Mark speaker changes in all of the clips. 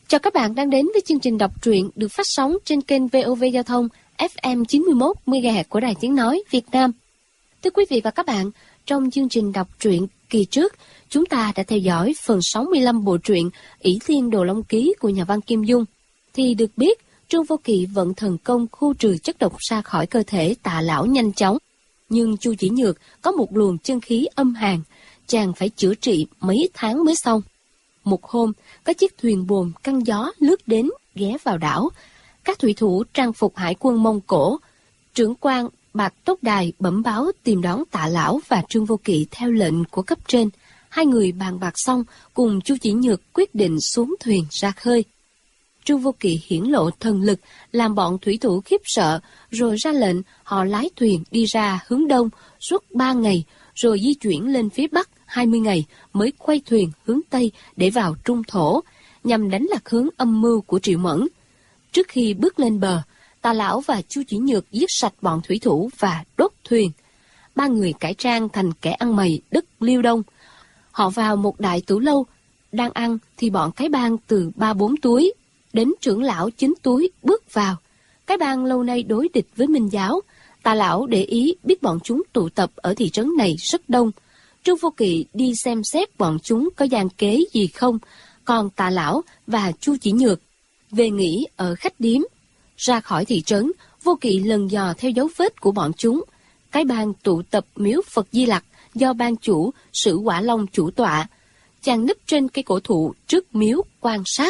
Speaker 1: Chào các bạn đang đến với chương trình đọc truyện được phát sóng trên kênh VOV Giao thông FM 91 MHz của Đài Tiếng Nói Việt Nam. Thưa quý vị và các bạn, trong chương trình đọc truyện kỳ trước, chúng ta đã theo dõi phần 65 bộ truyện Ỷ Thiên Đồ Long Ký của nhà văn Kim Dung. Thì được biết, Trương Vô Kỵ vận thần công khu trừ chất độc ra khỏi cơ thể Tạ Lão nhanh chóng. Nhưng Chu Chỉ Nhược có một luồng chân khí âm hàn, chàng phải chữa trị mấy tháng mới xong. Một hôm, có chiếc thuyền buồm căng gió lướt đến, ghé vào đảo. Các thủy thủ trang phục hải quân Mông Cổ, trưởng quan Bạc Tốt Đài bẩm báo tìm đón Tạ Lão và Trương Vô Kỵ theo lệnh của cấp trên. Hai người bàn bạc xong, cùng Chu Chỉ Nhược quyết định xuống thuyền ra khơi. Trương Vô Kỵ hiển lộ thần lực, làm bọn thủy thủ khiếp sợ, rồi ra lệnh họ lái thuyền đi ra hướng đông suốt 3 ngày, rồi di chuyển lên phía bắc 20 ngày mới quay thuyền hướng tây để vào Trung Thổ, nhằm đánh lạc hướng âm mưu của Triệu Mẫn. Trước khi bước lên bờ, Tạ Lão và Chu Chỉ Nhược giết sạch bọn thủy thủ và đốt thuyền. Ba người cải trang thành kẻ ăn mày đất Liêu Đông. Họ vào một đại tử lâu, đang ăn thì bọn cái bang từ 3-4 túi đến trưởng lão 9 túi bước vào. Cái bang lâu nay đối địch với Minh giáo. Tạ Lão để ý biết bọn chúng tụ tập ở thị trấn này rất đông. Trương Vô Kỵ đi xem xét bọn chúng có gian kế gì không, còn Tạ Lão và Chu Chỉ Nhược về nghỉ ở khách điếm. Ra khỏi thị trấn, Vô Kỵ lần dò theo dấu vết của bọn chúng. Cái bang tụ tập miếu Phật Di Lặc do ban chủ Sử Quả Long chủ tọa. Chàng núp trên cây cổ thụ trước miếu quan sát.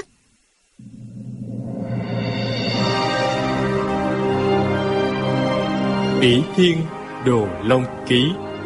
Speaker 2: Ỷ Thiên Đồ Long Ký.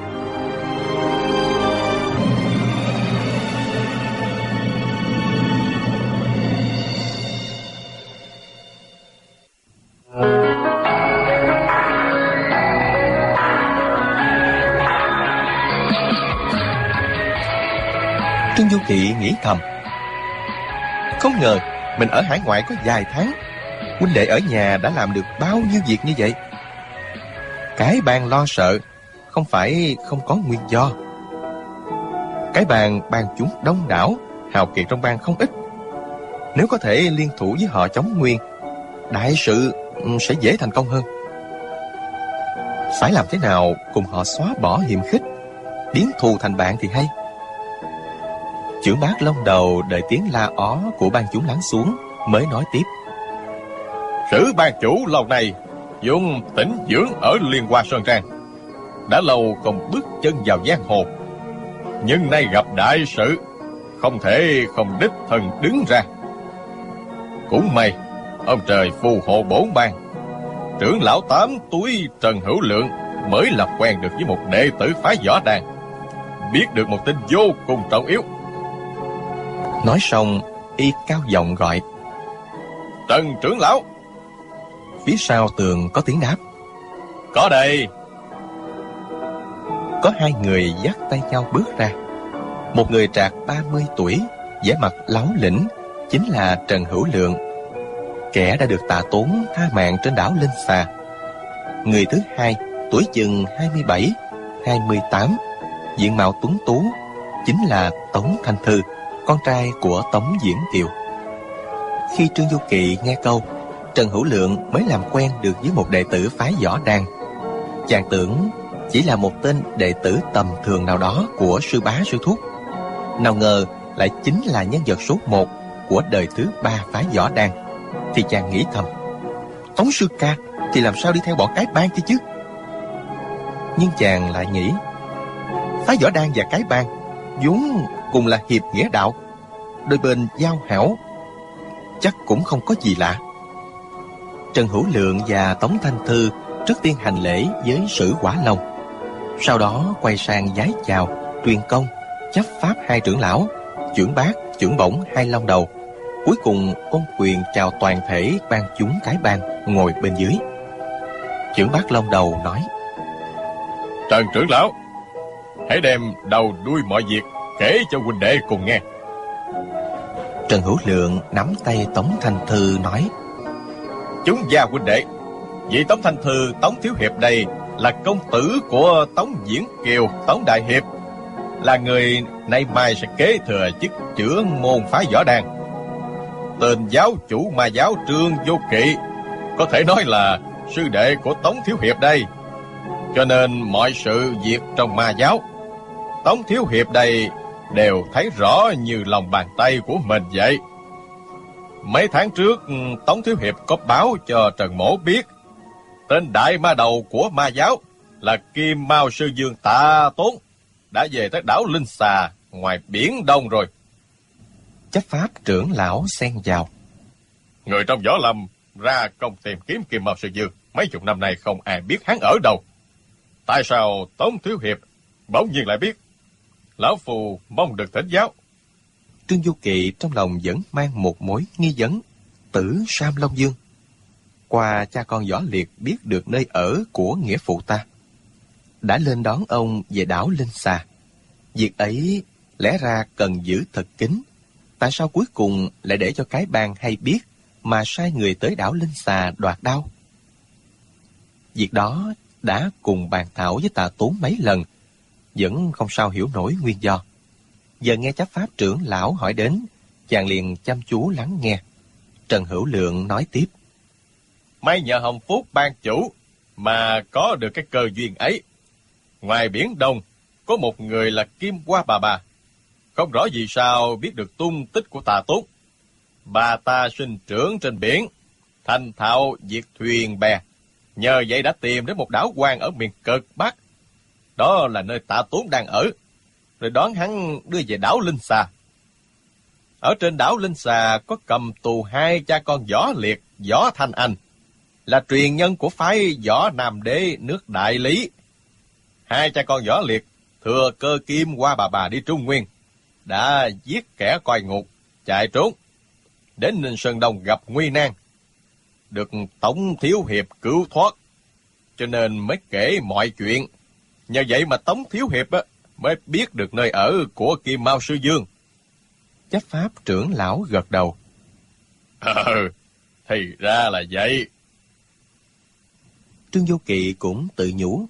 Speaker 3: Trương Vô Kỵ nghĩ thầm, không ngờ mình ở hải ngoại có vài tháng, huynh đệ ở nhà đã làm được bao nhiêu việc như vậy. Cái bang lo sợ không phải không có nguyên do. Cái bang chúng đông đảo, hào kiệt trong bang không ít. Nếu có thể liên thủ với họ chống Nguyên, đại sự sẽ dễ thành công hơn. Phải làm thế nào cùng họ xóa bỏ hiềm khích, biến thù thành bạn thì hay. Chưởng Bác Long Đầu đợi tiếng la ó của ban chúng lắng xuống mới nói tiếp.
Speaker 4: Sử ban chủ lâu nay dùng tĩnh dưỡng ở Liên Hoa Sơn Trang, đã lâu không bước chân vào giang hồ, nhưng nay gặp đại sự, không thể không đích thân đứng ra. Cũng may ông trời phù hộ bổn bang, trưởng lão 8 túi Trần Hữu Lượng mới làm quen được với một đệ tử phái võ đàn, biết được một tin vô cùng trọng yếu.
Speaker 3: Nói xong, y cao giọng gọi,
Speaker 4: Trần trưởng lão.
Speaker 3: Phía sau tường có tiếng đáp,
Speaker 4: có đây.
Speaker 3: Có hai người dắt tay nhau bước ra. Một người trạc 30 tuổi, vẻ mặt láu lĩnh, chính là Trần Hữu Lượng, kẻ đã được Tạ Tốn tha mạng trên đảo Linh Xà. Người thứ hai, tuổi chừng 27, 28, diện mạo tuấn tú, chính là Tống Thanh Thư, con trai của Tống Diễn Kiều. Khi Trương Vô Kỵ nghe câu Trần Hữu Lượng mới làm quen được với một đệ tử phái võ đàn, chàng tưởng chỉ là một tên đệ tử tầm thường nào đó của sư bá sư thúc. Nào ngờ lại chính là nhân vật số 1 của đời thứ 3 phái võ đàn. Thì chàng nghĩ thầm, Tống sư ca thì làm sao đi theo bọn cái bang kia chứ. Nhưng chàng lại nghĩ, phái võ đàn và cái bang vốn cùng là hiệp nghĩa đạo, đôi bên giao hảo, chắc cũng không có gì lạ. Trần Hữu Lượng và Tống Thanh Thư trước tiên hành lễ với Sử Quả Long, sau đó quay sang vái chào, truyền công, chấp pháp hai trưởng lão, chưởng bác, chưởng bổng hai long đầu, cuối cùng ôn quyền chào toàn thể ban chúng cái bang ngồi bên dưới. Chưởng bác long đầu nói,
Speaker 4: Trần trưởng lão, hãy đem đầu đuôi mọi việc kể cho huynh đệ cùng nghe.
Speaker 3: Trần Hữu Lượng nắm tay Tống Thanh Thư nói,
Speaker 4: Chúng gia huynh đệ, vị Tống Thanh Thư, Tống Thiếu Hiệp đây là công tử của Tống Diễn Kiều, Tống Đại Hiệp, là người nay mai sẽ kế thừa chức trưởng môn phái võ đàn. tên giáo chủ ma giáo Trương Vô Kỵ, có thể nói là sư đệ của Tống Thiếu Hiệp đây. Cho nên mọi sự việc trong ma giáo, Tống Thiếu Hiệp đây đều thấy rõ như lòng bàn tay của mình vậy. Mấy tháng trước, Tống Thiếu Hiệp có báo cho Trần Mỗ biết, tên đại ma đầu của ma giáo là Kim Mao Sư Dương Tạ Tốn đã về tới đảo Linh Xà ngoài Biển Đông rồi.
Speaker 3: Chấp pháp trưởng lão xen vào.
Speaker 4: Người trong võ lâm ra công tìm kiếm Kim Mao Sư Dương, mấy chục năm nay không ai biết hắn ở đâu. Tại sao Tống Thiếu Hiệp bỗng nhiên lại biết? Lão phù mong được thỉnh giáo.
Speaker 3: Trương Du Kỵ trong lòng vẫn mang một mối nghi vấn. Tử Sam Long Dương, qua cha con Võ Liệt biết được nơi ở của nghĩa phụ ta, đã lên đón ông về đảo Linh Xà. Việc ấy lẽ ra cần giữ thật kín. Tại sao cuối cùng lại để cho cái bang hay biết mà sai người tới đảo Linh Xà đoạt đao? Việc đó đã cùng bàn thảo với Tạ Tốn mấy lần, vẫn không sao hiểu nổi nguyên do. Giờ nghe chấp pháp trưởng lão hỏi đến, chàng liền chăm chú lắng nghe. Trần Hữu Lượng nói tiếp.
Speaker 4: May nhờ Hồng Phúc ban chủ mà có được cái cơ duyên ấy. Ngoài Biển Đông có một người là Kim Hoa bà. Không rõ vì sao biết được tung tích của Tạ Tốn. Bà ta sinh trưởng trên biển, thành thạo việc thuyền bè. Nhờ vậy đã tìm đến một đảo hoang ở miền cực Bắc. Đó là nơi Tạ Tốn đang ở. Rồi đón hắn đưa về đảo Linh Xà. Ở trên đảo Linh Xà có cầm tù hai cha con Võ Liệt, Võ Thanh Anh, là truyền nhân của phái Võ Nam Đế nước Đại Lý. Hai cha con Võ Liệt thừa cơ Kim Hoa bà đi Trung Nguyên, đã giết kẻ coi ngục, chạy trốn, đến Ninh Sơn Đông gặp nguy nan, được Tống Thiếu Hiệp cứu thoát, cho nên mới kể mọi chuyện. Nhờ vậy mà Tống Thiếu Hiệp mới biết được nơi ở của Kim Mao Sư Dương.
Speaker 3: Chấp pháp trưởng lão gật đầu.
Speaker 4: Thì ra là vậy.
Speaker 3: Trương Vô Kỵ cũng tự nhủ.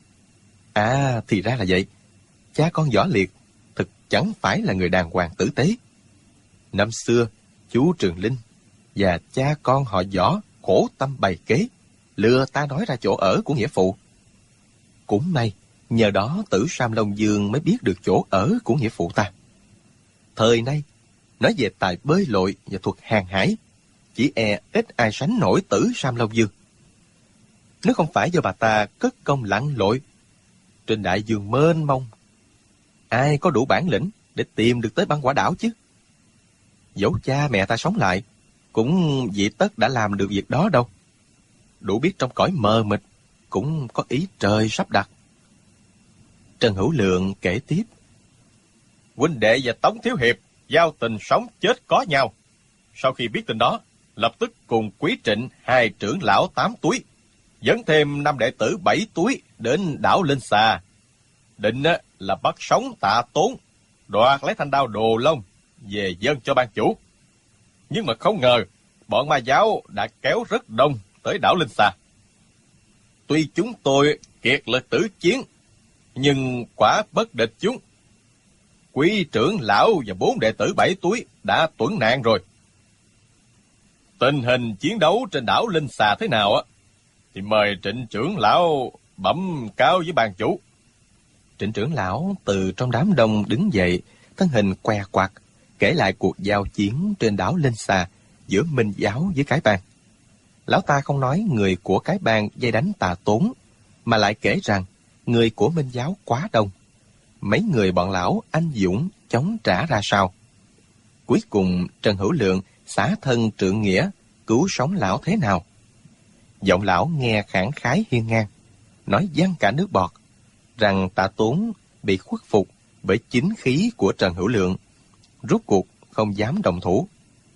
Speaker 3: Thì ra là vậy. Cha con Võ Liệt thực chẳng phải là người đàng hoàng tử tế. Năm xưa, chú Trường Linh và cha con họ Võ khổ tâm bày kế, lừa ta nói ra chỗ ở của nghĩa phụ. Cũng may, nhờ đó Tử Sam Long Dương mới biết được chỗ ở của nghĩa phụ ta. Thời nay, nói về tài bơi lội và thuật hàng hải, chỉ ít ai sánh nổi Tử Sam Long Dương. Nếu không phải do bà ta cất công lặn lội trên đại dương mênh mông, ai có đủ bản lĩnh để tìm được tới băng quả đảo chứ? Dẫu cha mẹ ta sống lại, cũng vì tất đã làm được việc đó đâu. Đủ biết trong cõi mờ mịt cũng có ý trời sắp đặt. Trần Hữu Lượng kể tiếp.
Speaker 4: Huynh đệ và Tống Thiếu Hiệp giao tình sống chết có nhau. Sau khi biết tin đó, lập tức cùng Quý Trịnh, hai trưởng lão 8 túi, dẫn thêm 5 đệ tử 7 túi đến đảo Linh Xà. Định là bắt sống Tạ Tốn, đoạt lấy thanh đao Đồ Long về dâng cho ban chủ. Nhưng mà không ngờ, bọn ma giáo đã kéo rất đông tới đảo Linh Xà. Tuy chúng tôi kiệt lực tử chiến, nhưng quả bất địch chúng. Quý trưởng lão và 4 đệ tử 7 túi đã tuẫn nạn rồi. Tình hình chiến đấu trên đảo Linh Xà thế nào thì mời Trịnh trưởng lão bẩm cáo với ban chủ.
Speaker 3: Trịnh trưởng lão từ trong đám đông đứng dậy, thân hình què quặt, kể lại cuộc giao chiến trên đảo Linh Xà giữa Minh giáo với cái bang. Lão ta không nói người của cái bang dây đánh Tạ Tốn, mà lại kể rằng người của Minh giáo quá đông. Mấy người bọn lão anh dũng chống trả ra sao. Cuối cùng Trần Hữu Lượng xả thân trượng nghĩa, cứu sống lão thế nào. Giọng lão nghe khẳng khái hiên ngang, nói văng cả nước bọt, rằng Tạ Tốn bị khuất phục bởi chính khí của Trần Hữu Lượng, rút cuộc không dám đồng thủ.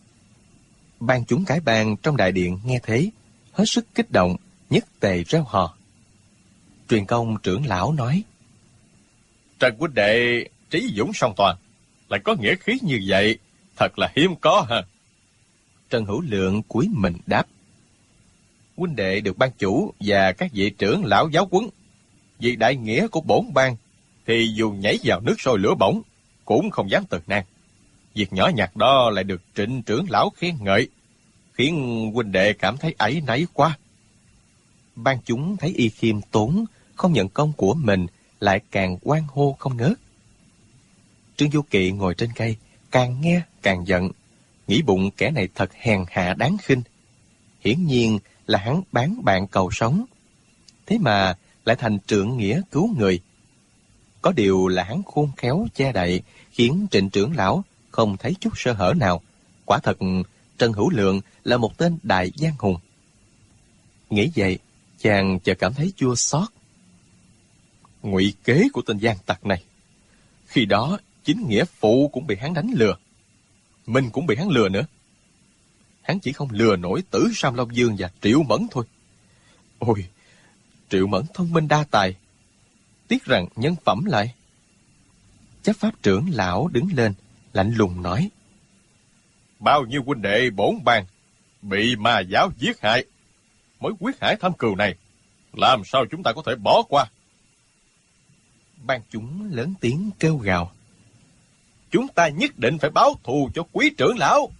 Speaker 3: Ban chúng cái bang trong đại điện nghe thế, hết sức kích động, nhất tề reo hò. Truyền công trưởng lão nói.
Speaker 4: Trần huynh đệ trí dũng song toàn, lại có nghĩa khí như vậy, thật là hiếm có ha.
Speaker 3: Trần Hữu Lượng cúi mình đáp.
Speaker 4: Huynh đệ được ban chủ và các vị trưởng lão giáo huấn, vì đại nghĩa của bổn bang, thì dù nhảy vào nước sôi lửa bỏng, cũng không dám từ nan. việc nhỏ nhặt đó lại được Trịnh trưởng lão khen ngợi, khiến huynh đệ cảm thấy áy náy quá.
Speaker 3: Ban chúng thấy y khiêm tốn, không nhận công của mình, lại càng hoan hô không ngớt. Trương Du Kỵ ngồi trên cây, càng nghe càng giận, nghĩ bụng kẻ này thật hèn hạ đáng khinh. Hiển nhiên là hắn bán bạn cầu sống, thế mà lại thành trượng nghĩa cứu người. Có điều là hắn khôn khéo che đậy, khiến Trịnh trưởng lão không thấy chút sơ hở nào. Quả thật Trần Hữu Lượng là một tên đại giang hùng. Nghĩ vậy, chàng chợt cảm thấy chua xót. Ngụy kế của tên gian tặc này, khi đó chính nghĩa phụ cũng bị hắn đánh lừa, mình cũng bị hắn lừa nữa. Hắn chỉ không lừa nổi Tử Sam Long Dương và Triệu Mẫn thôi. Ôi, Triệu Mẫn thông minh đa tài, tiếc rằng nhân phẩm lại. Chấp pháp trưởng lão đứng lên, lạnh lùng nói:
Speaker 4: Bao nhiêu huynh đệ bổn bang bị ma giáo giết hại, mối quyết hải thâm cừu này làm sao chúng ta có thể bỏ qua?
Speaker 3: Ban chúng lớn tiếng kêu gào:
Speaker 4: Chúng ta nhất định phải báo thù cho quý trưởng lão.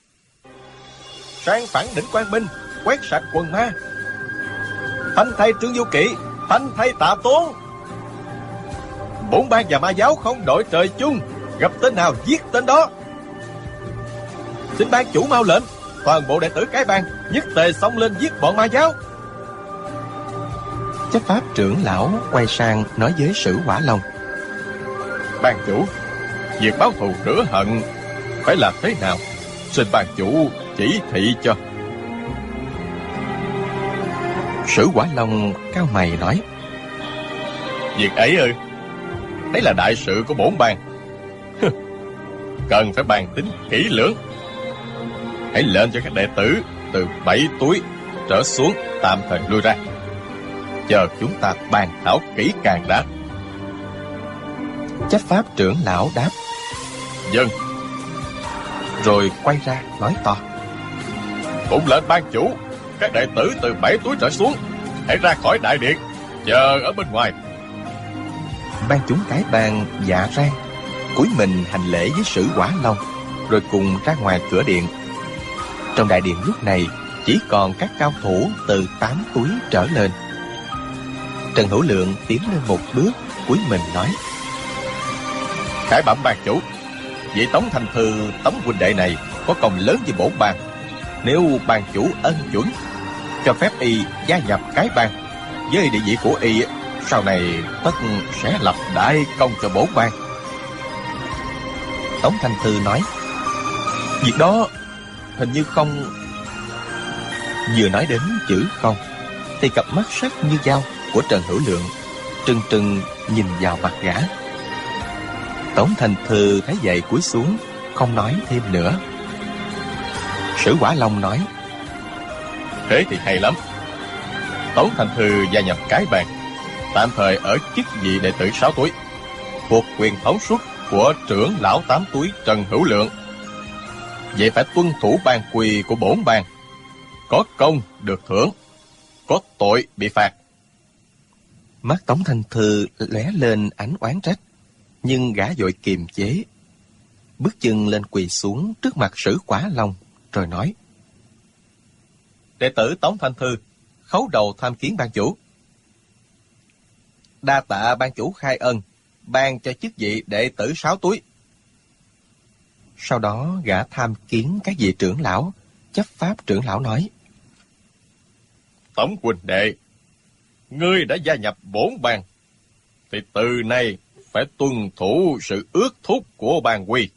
Speaker 4: Sang phẳng đỉnh Quang Minh, quét sạch quần ma. Thanh thay Trương Du Kỵ, thanh thay Tạ Tốn. Bổn bang và ma giáo không đội trời chung, gặp tên nào giết tên đó. Xin ban chủ mau lệnh, toàn bộ đệ tử cái bang nhất tề xông lên giết bọn ma giáo.
Speaker 3: Chấp pháp trưởng lão quay sang nói với Sử Hỏa Long:
Speaker 4: Ban chủ, việc báo thù rửa hận phải làm thế nào? Xin ban chủ chỉ thị cho.
Speaker 3: Sử Hỏa Long cau mày nói:
Speaker 4: Việc ấy ư? Đấy là đại sự của bổn bang, cần phải bàn tính kỹ lưỡng. Hãy lệnh cho các đệ tử từ 7 túi trở xuống tạm thời lui ra, chờ chúng ta bàn thảo kỹ càng đã.
Speaker 3: Chấp pháp trưởng lão đáp:
Speaker 4: Dân.
Speaker 3: Rồi quay ra nói to:
Speaker 4: Phụng lệnh ban chủ, các đệ tử từ 7 túi trở xuống hãy ra khỏi đại điện, chờ ở bên ngoài.
Speaker 3: Ban chúng cái bang dạ rang, cúi mình hành lễ với Sử Hỏa Long, rồi cùng ra ngoài cửa điện. Trong đại điện lúc này chỉ còn các cao thủ từ 8 túi trở lên. Trần Hữu Lượng tiến lên một bước, cúi mình nói:
Speaker 4: Khải bẩm ban chủ, vị Tống Thanh Thư Tống huynh đệ này có công lớn với bổn bang. Nếu ban chủ ân chuẩn, cho phép y gia nhập cái bang, với địa vị của y sau này tất sẽ lập đại công cho bổn bang.
Speaker 3: Tống Thanh Thư nói: Việc đó hình như không. Vừa nói đến chữ không, thì cặp mắt sắc như dao của Trần Hữu Lượng trừng trừng nhìn vào mặt gã. Tống Thanh Thư thấy vậy cúi xuống, không nói thêm nữa. Sử Hỏa Long nói:
Speaker 4: Thế thì hay lắm. Tống Thanh Thư gia nhập cái bang, tạm thời ở chức vị đệ tử 6 túi, thuộc quyền thống suất của trưởng lão 8 túi Trần Hữu Lượng. Vậy phải tuân thủ ban quy của bổn bang, có công được thưởng, có tội bị phạt.
Speaker 3: Mắt Tống Thanh Thư lóe lên ánh oán trách, nhưng gã vội kiềm chế, bước chân lên quỳ xuống trước mặt Sử Hỏa Long, rồi nói:
Speaker 4: Đệ tử Tống Thanh Thư khấu đầu tham kiến ban chủ.
Speaker 3: Đa tạ ban chủ khai ân, ban cho chức vị đệ tử 6 túi. Sau đó gã tham kiến các vị trưởng lão. Chấp pháp trưởng lão nói:
Speaker 4: Tống huynh đệ, ngươi đã gia nhập bổn bang, thì từ nay phải tuân thủ sự ước thúc của ban quy.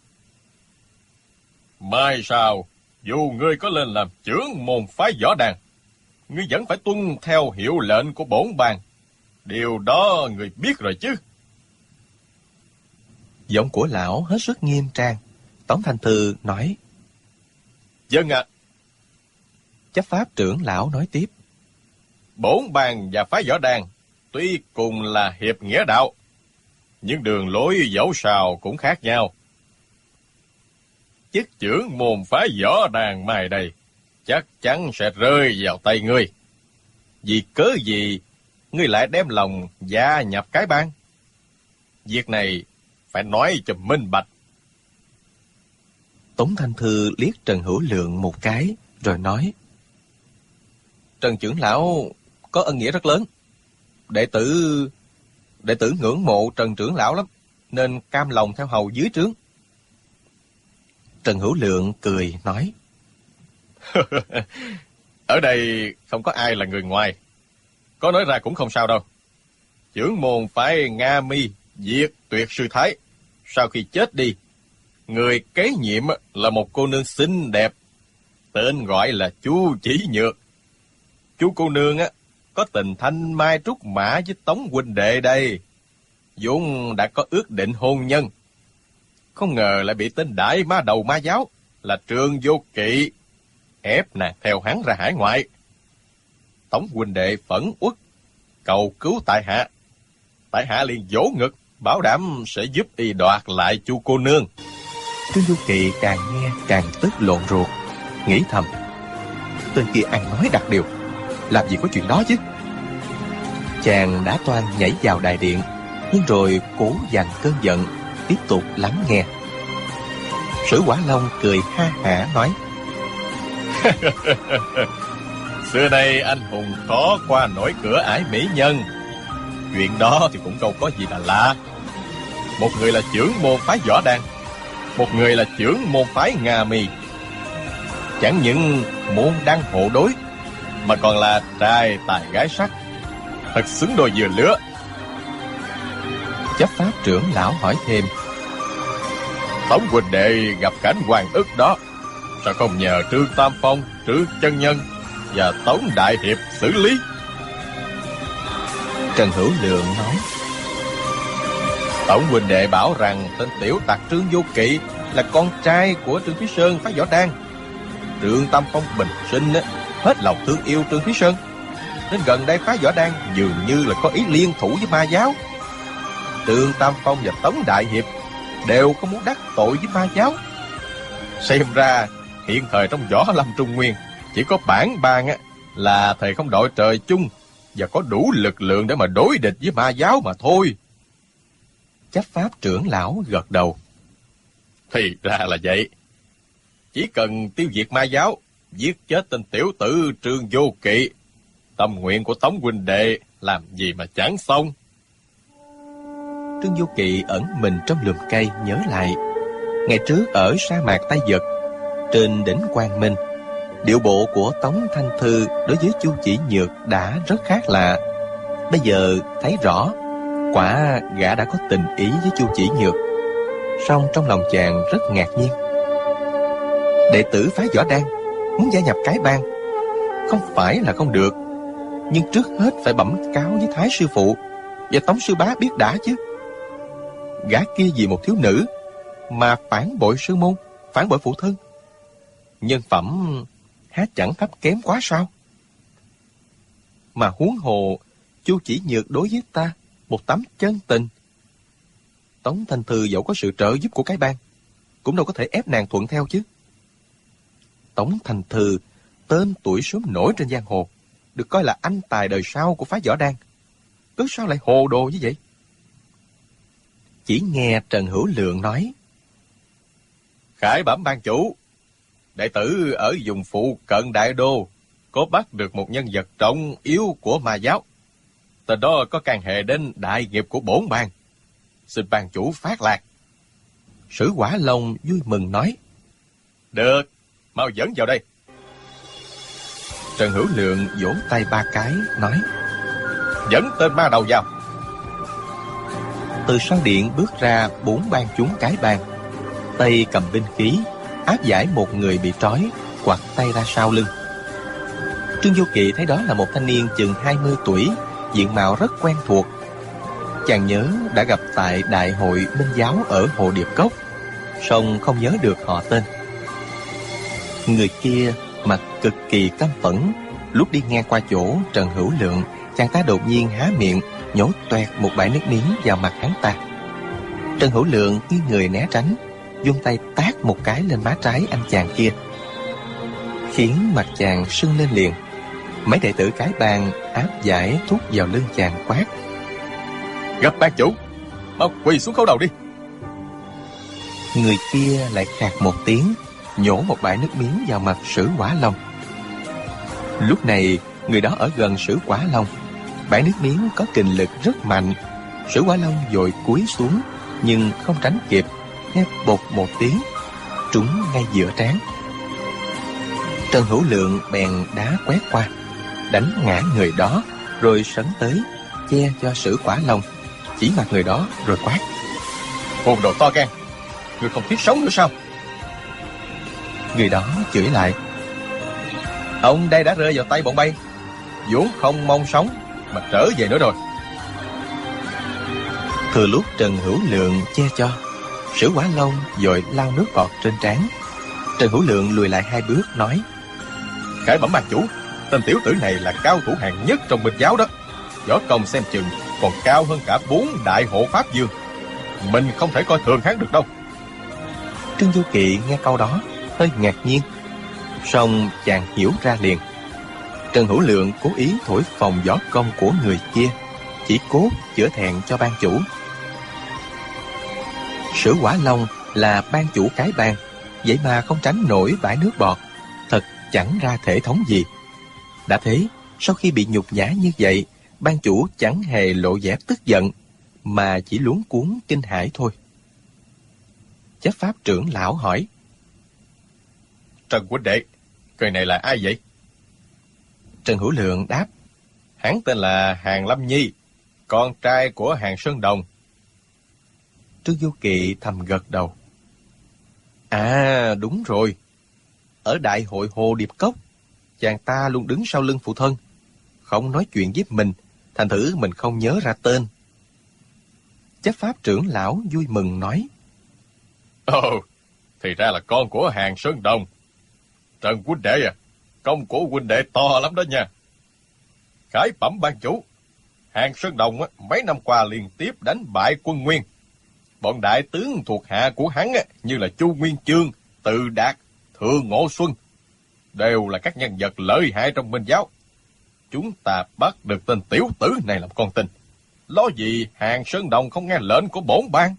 Speaker 4: Mai sau, dù ngươi có lên làm trưởng môn phái võ đàn, ngươi vẫn phải tuân theo hiệu lệnh của bổn bang. Điều đó ngươi biết rồi chứ?
Speaker 3: Giọng của lão hết sức nghiêm trang. Tống Thanh Thư nói:
Speaker 4: Vâng ạ.
Speaker 3: Chấp pháp trưởng lão nói tiếp:
Speaker 4: Bổn bang và phái võ đàn tuy cùng là hiệp nghĩa đạo, nhưng đường lối dẫu sao cũng khác nhau. Chức trưởng môn phái võ đàn mai đây chắc chắn sẽ rơi vào tay ngươi. Vì cớ gì ngươi lại đem lòng gia nhập cái bang? Việc này phải nói cho minh bạch.
Speaker 3: Tống Thanh Thư liếc Trần Hữu Lượng một cái, rồi nói: Trần trưởng lão có ân nghĩa rất lớn. Đệ tử ngưỡng mộ Trần trưởng lão lắm, nên cam lòng theo hầu dưới trướng. Trần Hữu Lượng cười nói:
Speaker 4: Ở đây không có ai là người ngoài, có nói ra cũng không sao đâu. Chưởng môn phái Nga Mi diệt Tuyệt Sư Thái, sau khi chết đi, người kế nhiệm là một cô nương xinh đẹp, tên gọi là Chu Chỉ Nhược. Chú cô nương có tình thanh mai trúc mã với Tống huynh đệ đây, vốn đã có ước định hôn nhân. Không ngờ lại bị tên đại ma đầu ma giáo là Trương Vô Kỵ ép nàng theo hắn ra hải ngoại. Tống huynh đệ phẫn uất cầu cứu tại hạ liền vỗ ngực bảo đảm sẽ giúp y đoạt lại chu cô nương.
Speaker 3: Trương Du Kỵ càng nghe càng tức lộn ruột, nghĩ thầm: tên kia ăn nói đặc điều, làm gì có chuyện đó chứ. Chàng đã toan nhảy vào đại điện, nhưng rồi cố dằn cơn giận, tiếp tục lắng nghe. Sử Quả Long cười ha hả nói:
Speaker 4: Xưa nay anh hùng khó qua nổi cửa ải mỹ nhân. Chuyện đó thì cũng đâu có gì là lạ. Một người là chưởng môn phái Võ Đan, một người là chưởng môn phái Nga Mi. Chẳng những môn đăng hộ đối, mà còn là trai tài gái sắc, thật xứng đôi vừa lứa.
Speaker 3: Chấp pháp trưởng lão hỏi thêm:
Speaker 4: Tống huynh đệ gặp cảnh oan ức đó, sao không nhờ Trương Tam Phong, Trương Chân Nhân và Tống Đại Hiệp xử lý?
Speaker 3: Trần Hữu Lượng nói:
Speaker 4: Tống huynh đệ bảo rằng tên tiểu tặc Trương Vô Kỵ là con trai của Trương Thúy Sơn phái Võ Đan. Trương Tam Phong bình sinh hết lòng thương yêu Trương Thúy Sơn, nên gần đây phái Võ Đan dường như là có ý liên thủ với ma giáo. Trương Tam Phong và Tống Đại Hiệp đều không muốn đắc tội với ma giáo. Xem ra hiện thời trong Võ Lâm Trung Nguyên chỉ có bản bàn là thầy không đội trời chung và có đủ lực lượng để mà đối địch với ma giáo mà thôi.
Speaker 3: Chấp pháp trưởng lão gật đầu:
Speaker 4: Thì ra là vậy. Chỉ cần tiêu diệt ma giáo, giết chết tên tiểu tử Trương Vô Kỵ, tâm nguyện của Tống huynh đệ làm gì mà chẳng xong.
Speaker 3: Trương Vô Kỵ ẩn mình trong lùm cây nhớ lại ngày trước ở sa mạc Tây Vật, trên đỉnh Quang Minh, điệu bộ của Tống Thanh Thư đối với Chu Chỉ Nhược đã rất khác lạ. Bây giờ thấy rõ, quả gã đã có tình ý với Chu Chỉ Nhược. Song trong lòng chàng rất ngạc nhiên. Đệ tử phái Võ Đan muốn gia nhập cái bang, không phải là không được, nhưng trước hết phải bẩm cáo với Thái sư phụ và Tống sư bá biết đã chứ. Gã kia vì một thiếu nữ mà phản bội sư môn, phản bội phụ thân, nhân phẩm há chẳng thấp kém quá sao? Mà huống hồ Chu Chỉ Nhược đối với ta một tấm chân tình. Tống Thanh Thư dẫu có sự trợ giúp của cái bang, cũng đâu có thể ép nàng thuận theo chứ. Tống Thanh Thư tên tuổi sớm nổi trên giang hồ, được coi là anh tài đời sau của phái Võ Đan, cứ sao lại hồ đồ như vậy? Chỉ nghe Trần Hữu Lượng nói:
Speaker 4: Khải bẩm ban chủ, đệ tử ở vùng phụ cận Đại Đô có bắt được một nhân vật trọng yếu của ma giáo. Tên đó có can hệ đến đại nghiệp của bổn bang, xin ban chủ phát lạc.
Speaker 3: Sử Quả Long vui mừng nói:
Speaker 4: Được, mau dẫn vào đây.
Speaker 3: Trần Hữu Lượng vỗ tay ba cái nói:
Speaker 4: Dẫn tên ma đầu vào.
Speaker 3: Từ sau điện bước ra 4 ban chúng cái bang, tay cầm binh khí, áp giải một người bị trói, quặt tay ra sau lưng. Trương Vô Kỵ thấy đó là một thanh niên chừng 20 tuổi, diện mạo rất quen thuộc. Chàng nhớ đã gặp tại đại hội Minh giáo ở Hồ Điệp Cốc, song không nhớ được họ tên. Người kia mặt cực kỳ căm phẫn. Lúc đi ngang qua chỗ Trần Hữu Lượng, chàng ta đột nhiên há miệng nhổ toẹt một bãi nước miếng vào mặt hắn ta. Trần Hữu Lượng nghiêng người né tránh, vung tay tát một cái lên má trái anh chàng kia, khiến mặt chàng sưng lên liền. Mấy đệ tử cái bang áp giải thúc vào lưng chàng quát:
Speaker 4: Gặp ban chủ, mau quỳ xuống khấu đầu đi.
Speaker 3: Người kia lại khạc một tiếng, nhổ một bãi nước miếng vào mặt Sử Quả Long. Lúc này, người đó ở gần Sử Quả Long. Bãi nước miếng có kình lực rất mạnh. Sử Quả Long vội cúi xuống, nhưng không tránh kịp, nghe bột một tiếng, trúng ngay giữa trán. Trần Hữu Lượng bèn đá quét qua, đánh ngã người đó, rồi sấn tới, che cho Sử Quả Long, chỉ mặt người đó rồi quát:
Speaker 4: Hồn đồ to gan, người không thiết sống nữa sao?
Speaker 3: Người đó chửi lại:
Speaker 4: Ông đây đã rơi vào tay bọn bay, vốn không mong sống mà trở về nữa rồi.
Speaker 3: Thừa lúc Trần Hữu Lượng che cho, Sử Quả Long vội lau nước bọt trên trán. Trần Hữu Lượng lùi lại 2 bước nói:
Speaker 4: Khải bẩm ban chủ, tên tiểu tử này là cao thủ hạng nhất trong Minh giáo đó. Võ công xem chừng còn cao hơn cả 4 đại hộ pháp vương. Mình không thể coi thường hắn được đâu.
Speaker 3: Trương Du Kỵ nghe câu đó hơi ngạc nhiên, song chàng hiểu ra liền. Trần Hữu Lượng cố ý thổi phồng võ công của người kia, chỉ cố chữa thẹn cho ban chủ. Sử Quả Long là ban chủ cái bang, vậy mà không tránh nổi bãi nước bọt, thật chẳng ra thể thống gì. Đã thế, sau khi bị nhục nhã như vậy, ban chủ chẳng hề lộ vẻ tức giận, mà chỉ luống cuống kinh hãi thôi. Chấp pháp trưởng lão hỏi:
Speaker 4: Trần huynh đệ, người này là ai vậy?
Speaker 3: Trần Hữu Lượng đáp:
Speaker 4: Hắn tên là Hàn Lâm Nhi, con trai của Hàn Sơn Đồng.
Speaker 3: Trương Du Kỵ thầm gật đầu. À, đúng rồi. Ở đại hội Hồ Điệp Cốc, chàng ta luôn đứng sau lưng phụ thân, không nói chuyện với mình, thành thử mình không nhớ ra tên. Chấp pháp trưởng lão vui mừng nói:
Speaker 4: Ồ, thì ra là con của Hàn Sơn Đồng. Trần huynh đệ à, công của huynh đệ to lắm đó nha. Khải bẩm ban chủ, Hàn Sơn Đồng mấy năm qua liên tiếp đánh bại quân Nguyên. Bọn đại tướng thuộc hạ của hắn như là Chu Nguyên Chương, Từ Đạt, Thượng Ngộ Xuân đều là các nhân vật lợi hại trong Minh giáo. Chúng ta bắt được tên tiểu tử này làm con tin. Lo gì Hàn Sơn Đồng không nghe lệnh của bổn ban?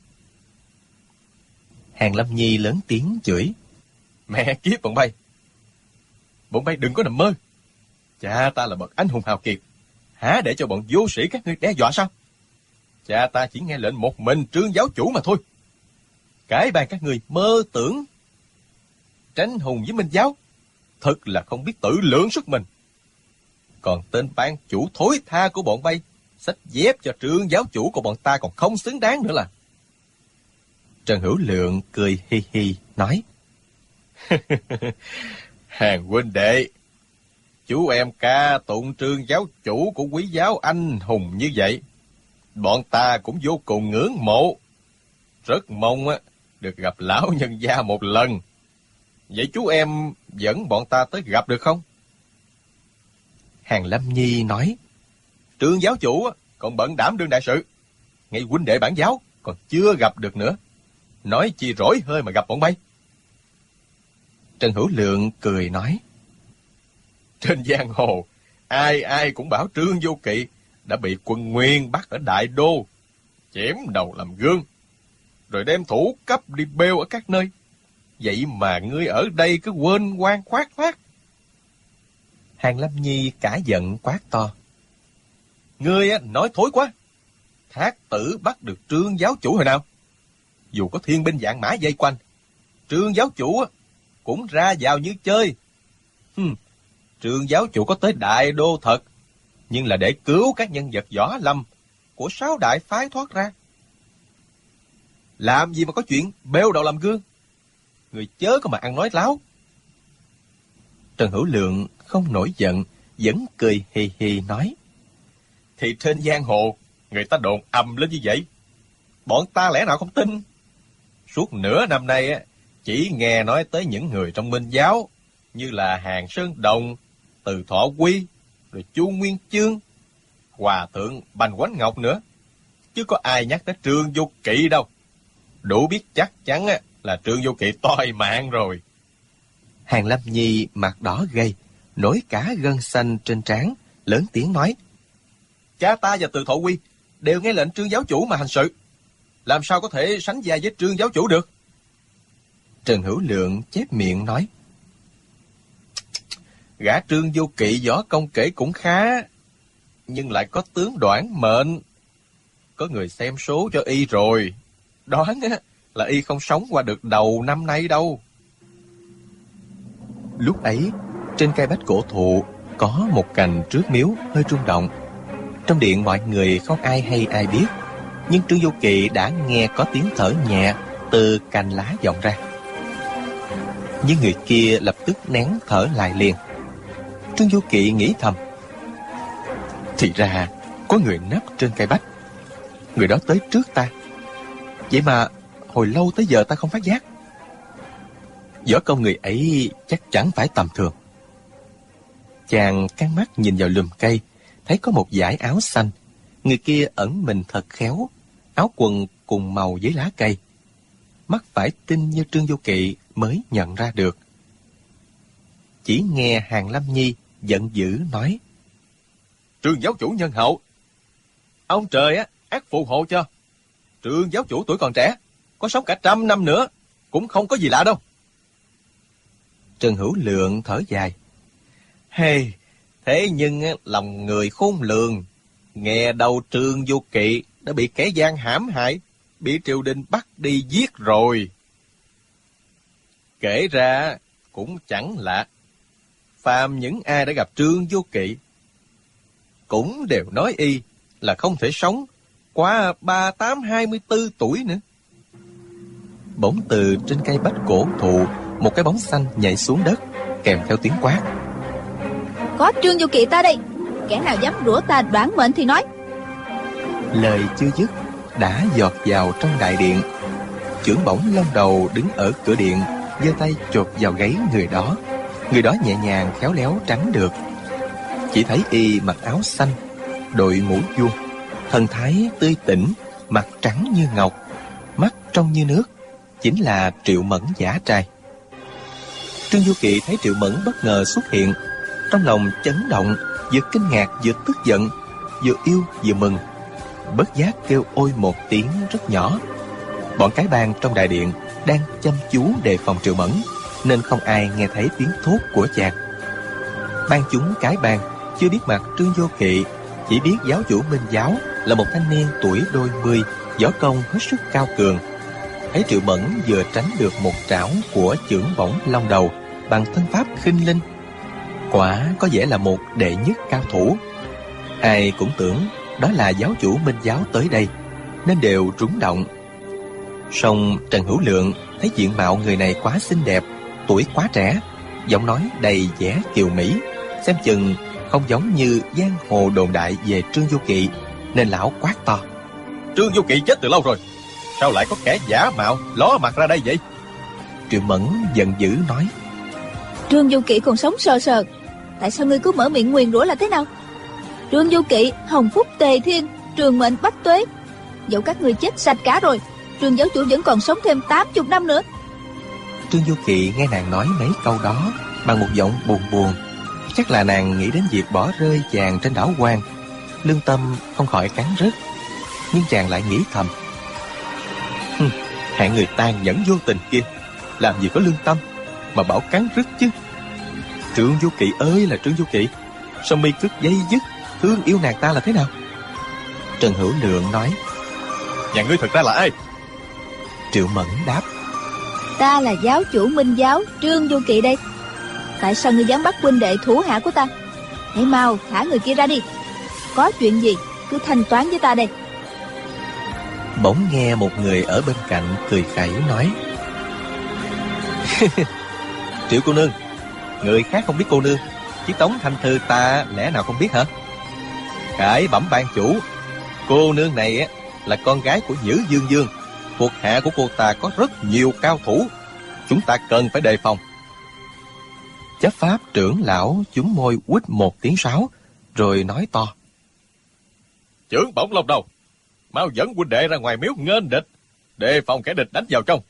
Speaker 3: Hàn Lâm Nhi lớn tiếng chửi:
Speaker 4: Mẹ kiếp bọn bay! Bọn bay đừng có nằm mơ. Cha ta là bậc anh hùng hào kiệt, há để cho bọn vô sĩ các ngươi đe dọa sao? Cha ta chỉ nghe lệnh một mình Trương giáo chủ mà thôi. Cái ban các ngươi mơ tưởng tranh hùng với Minh giáo, thật là không biết tự lượng sức mình. Còn tên ban chủ thối tha của bọn bay xách dép cho Trương giáo chủ của bọn ta còn không xứng đáng nữa là.
Speaker 3: Trần Hữu Lượng cười hi hi nói:
Speaker 4: Hàn huynh đệ, chú em ca tụng Trương giáo chủ của quý giáo anh hùng như vậy, bọn ta cũng vô cùng ngưỡng mộ. Rất mong được gặp lão nhân gia một lần. Vậy chú em dẫn bọn ta tới gặp được không?
Speaker 3: Hàn Lâm Nhi nói:
Speaker 4: Trương giáo chủ còn bận đảm đương đại sự, ngay huynh đệ bản giáo còn chưa gặp được nữa, nói chi rỗi hơi mà gặp bọn bay.
Speaker 3: Trần Hữu Lượng cười nói:
Speaker 4: Trên giang hồ, ai ai cũng bảo Trương Vô Kỵ đã bị quân Nguyên bắt ở Đại Đô, chém đầu làm gương, rồi đem thủ cấp đi bêu ở các nơi. Vậy mà ngươi ở đây cứ quên quan khoác phát.
Speaker 3: Hàn Lâm Nhi cả giận quát to:
Speaker 4: Ngươi nói thối quá. Thác Tử bắt được Trương giáo chủ hồi nào? Dù có thiên binh vạn mã vây quanh, Trương giáo chủ cũng ra vào như chơi. Trương giáo chủ có tới Đại Đô thật, nhưng là để cứu các nhân vật võ lâm của 6 đại phái thoát ra. Làm gì mà có chuyện bêu đầu làm gương? Người chớ có mà ăn nói láo.
Speaker 3: Trần Hữu Lượng không nổi giận, vẫn cười hì hì nói:
Speaker 4: Thì trên giang hồ, người ta đồn ầm lên như vậy, bọn ta lẽ nào không tin? Suốt nửa năm nay chỉ nghe nói tới những người trong Minh giáo như là Hàn Sơn Đồng, Từ Thọ Quy, rồi Chu Nguyên Chương, Hòa Thượng Bành Quánh Ngọc nữa, chứ có ai nhắc tới Trương Vô Kỵ đâu. Đủ biết chắc chắn là Trương Vô Kỵ toi mạng rồi.
Speaker 3: Hàn Lâm Nhi mặt đỏ gay, nổi cả gân xanh trên trán, lớn tiếng nói:
Speaker 4: Cha ta và Từ Thọ Quy đều nghe lệnh Trương giáo chủ mà hành sự, làm sao có thể sánh vai với Trương giáo chủ được?
Speaker 3: Trần Hữu Lượng chép miệng nói: Gã Trương Vô Kỵ võ công kể cũng khá, nhưng lại có tướng đoản mệnh. Có người xem số cho y rồi, đoán là y không sống qua được đầu năm nay đâu. Lúc ấy, trên cây bách cổ thụ có một cành trước miếu hơi rung động. Trong điện mọi người không ai hay ai biết, nhưng Trương Vô Kỵ đã nghe có tiếng thở nhẹ từ cành lá vọng ra. Nhưng người kia lập tức nén thở lại liền. Trương Vô Kỵ nghĩ thầm: Thì ra có người nấp trên cây bách. Người đó tới trước ta, vậy mà hồi lâu tới giờ ta không phát giác. Võ công người ấy chắc chắn phải tầm thường. Chàng căng mắt nhìn vào lùm cây, thấy có một dải áo xanh. Người kia ẩn mình thật khéo, áo quần cùng màu với lá cây. Mắt phải tinh như Trương Vô Kỵ mới nhận ra được. Chỉ nghe Hàn Lâm Nhi giận dữ nói: Trương giáo chủ nhân hậu, ông trời ác phù hộ cho. Trương giáo chủ tuổi còn trẻ, có sống cả 100 năm nữa cũng không có gì lạ đâu. Trần Hữu Lượng thở dài: Hey, thế nhưng lòng người khôn lường. Nghe đầu Trương Vô Kỵ đã bị kẻ gian hãm hại, bị triều đình bắt đi giết rồi. Kể ra cũng chẳng lạ, phàm những ai đã gặp Trương Vô Kỵ cũng đều nói y là không thể sống quá 38-24 tuổi nữa. Bỗng từ trên cây bách cổ thụ, một cái bóng xanh nhảy xuống đất, kèm theo tiếng quát:
Speaker 5: Có Trương Vô Kỵ ta đây, kẻ nào dám rủa ta đoản mệnh thì nói.
Speaker 3: Lời chưa dứt đã giọt vào trong đại điện. Chưởng Bổng Long Đầu đứng ở cửa điện, giơ tay chộp vào gáy người đó. Người đó nhẹ nhàng khéo léo tránh được. Chỉ thấy y mặc áo xanh, đội mũ vuông, thần thái tươi tỉnh, mặt trắng như ngọc, mắt trong như nước, chính là Triệu Mẫn giả trai. Trương Vô Kỵ thấy Triệu Mẫn bất ngờ xuất hiện, trong lòng chấn động, vừa kinh ngạc vừa tức giận, vừa yêu vừa mừng, bất giác kêu ôi một tiếng rất nhỏ. Bọn cái bang trong đại điện đang chăm chú đề phòng Triệu Mẫn, nên không ai nghe thấy tiếng thốt của chàng. Ban chúng cái bang chưa biết mặt Trương Vô Kỵ, chỉ biết giáo chủ Minh Giáo là một thanh niên tuổi đôi mươi, võ công hết sức cao cường. Thấy Triệu Mẫn vừa tránh được một trảo của chưởng Bổng Long Đầu bằng thân pháp khinh linh, quả có vẻ là một đệ nhất cao thủ. Ai cũng tưởng đó là giáo chủ Minh Giáo tới đây, nên đều rúng động. Song Trần Hữu Lượng thấy diện mạo người này quá xinh đẹp, tuổi quá trẻ, giọng nói đầy vẻ kiều mỹ, xem chừng không giống như giang hồ đồn đại về Trương Vô Kỵ, nên lão quát to:
Speaker 4: Trương Vô Kỵ chết từ lâu rồi, sao lại có kẻ giả mạo ló mặt ra đây vậy?
Speaker 3: Triệu Mẫn giận dữ nói:
Speaker 5: Trương Vô Kỵ còn sống sờ sờ, tại sao ngươi cứ mở miệng nguyền rủa là thế nào? Trương Vô Kỵ hồng phúc tề thiên, trường mệnh bách tuế. Dẫu các ngươi chết sạch cả rồi, Trương giáo chủ vẫn còn sống thêm 80 năm nữa.
Speaker 3: Trương Vô Kỵ nghe nàng nói mấy câu đó bằng một giọng buồn buồn. Chắc là nàng nghĩ đến việc bỏ rơi chàng trên đảo Quan, lương tâm không khỏi cắn rứt. Nhưng chàng lại nghĩ thầm: hạng người tàn nhẫn vô tình kia, làm gì có lương tâm mà bảo cắn rứt chứ. Trương Vô Kỵ ơi là Trương Vô Kỵ, sao mi cứ dây dứt thương yêu nàng ta là thế nào? Trần Hữu Lượng nói:
Speaker 4: Nhà ngươi thật ra là ai?
Speaker 3: Triệu Mẫn đáp:
Speaker 5: Ta là giáo chủ Minh Giáo Trương Vô Kỵ đây. Tại sao ngươi dám bắt huynh đệ thủ hạ của ta? Hãy mau thả người kia ra đi. Có chuyện gì cứ thanh toán với ta đây.
Speaker 3: Bỗng nghe một người ở bên cạnh cười khẩy nói: Triệu cô nương, người khác không biết cô nương, chứ Tống Thanh Thư ta lẽ nào không biết hả? Khải bẩm ban chủ, cô nương này là con gái của Nhữ Dương Dương, thuộc hạ của cô ta có rất nhiều cao thủ, chúng ta cần phải đề phòng. Chấp pháp trưởng lão chúng môi quýt một tiếng sáo, rồi nói to:
Speaker 4: Chưởng Bổng Long Đầu, mau dẫn huynh đệ ra ngoài miếu nghênh địch, đề phòng kẻ địch đánh vào trong.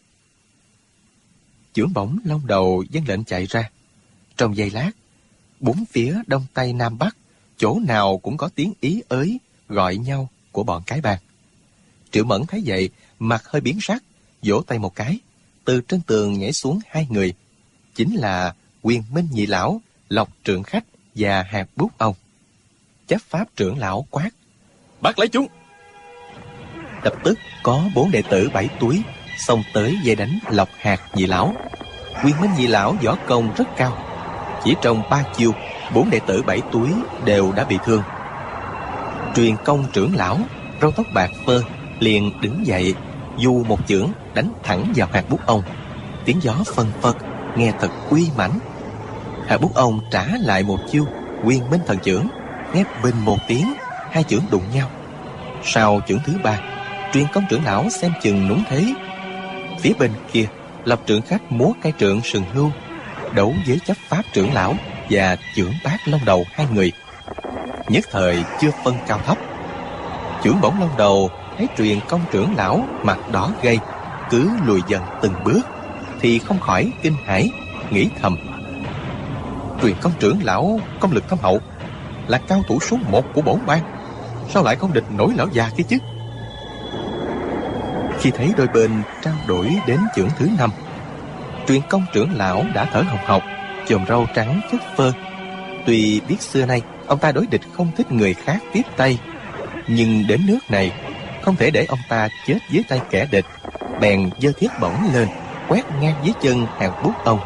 Speaker 3: Chưởng Bổng Long Đầu vâng lệnh chạy ra. Trong giây lát, bốn phía đông tây nam bắc, chỗ nào cũng có tiếng ý ới gọi nhau của bọn cái bang. Triệu Mẫn thấy vậy, mặt hơi biến sắc, vỗ tay một cái, từ trên tường nhảy xuống hai người, chính là Quyền Minh nhị lão, Lộc Trượng Khách và Hạt Bút Ông. Chấp pháp trưởng lão quát:
Speaker 4: Bắt lấy chúng!
Speaker 3: Lập tức có 4 đệ tử 7 túi xông tới vây đánh Lộc Hạt nhị lão. Quyền Minh nhị lão võ công rất cao, chỉ trong 3 chiêu, 4 đệ tử 7 túi đều đã bị thương. Truyền Công trưởng lão, râu tóc bạc phơ, liền đứng dậy, du một chưởng đánh thẳng vào Hạt Bút Ông. Tiếng gió phân phật, nghe thật uy mãnh. Hạt Bút Ông trả lại một chiêu Quyền Minh thần chưởng, nghe bình một tiếng, hai chưởng đụng nhau. Sau chưởng thứ 3, Truyền Công trưởng lão xem chừng núng thế. Phía bên kia, Lộc Trượng Khách múa cây trượng sừng hưu, đấu với chấp pháp trưởng lão và chưởng bát long đầu hai người. Nhất thời chưa phân cao thấp. Chưởng bổng long đầu thấy Truyền Công trưởng lão mặt đỏ gay, cứ lùi dần từng bước, thì không khỏi kinh hãi, nghĩ thầm: Truyền Công trưởng lão công lực thâm hậu, là cao thủ số 1 của bổn bang, sao lại không địch nổi lão già kia chứ? Khi thấy đôi bên trao đổi đến chưởng thứ 5, Truyền Công trưởng lão đã thở hồng hộc, chòm râu trắng phất phơ. Tuy biết xưa nay ông ta đối địch không thích người khác tiếp tay, nhưng đến nước này không thể để ông ta chết dưới tay kẻ địch, bèn giơ thiết bổng lên quét ngang dưới chân Hạt Bút Ông.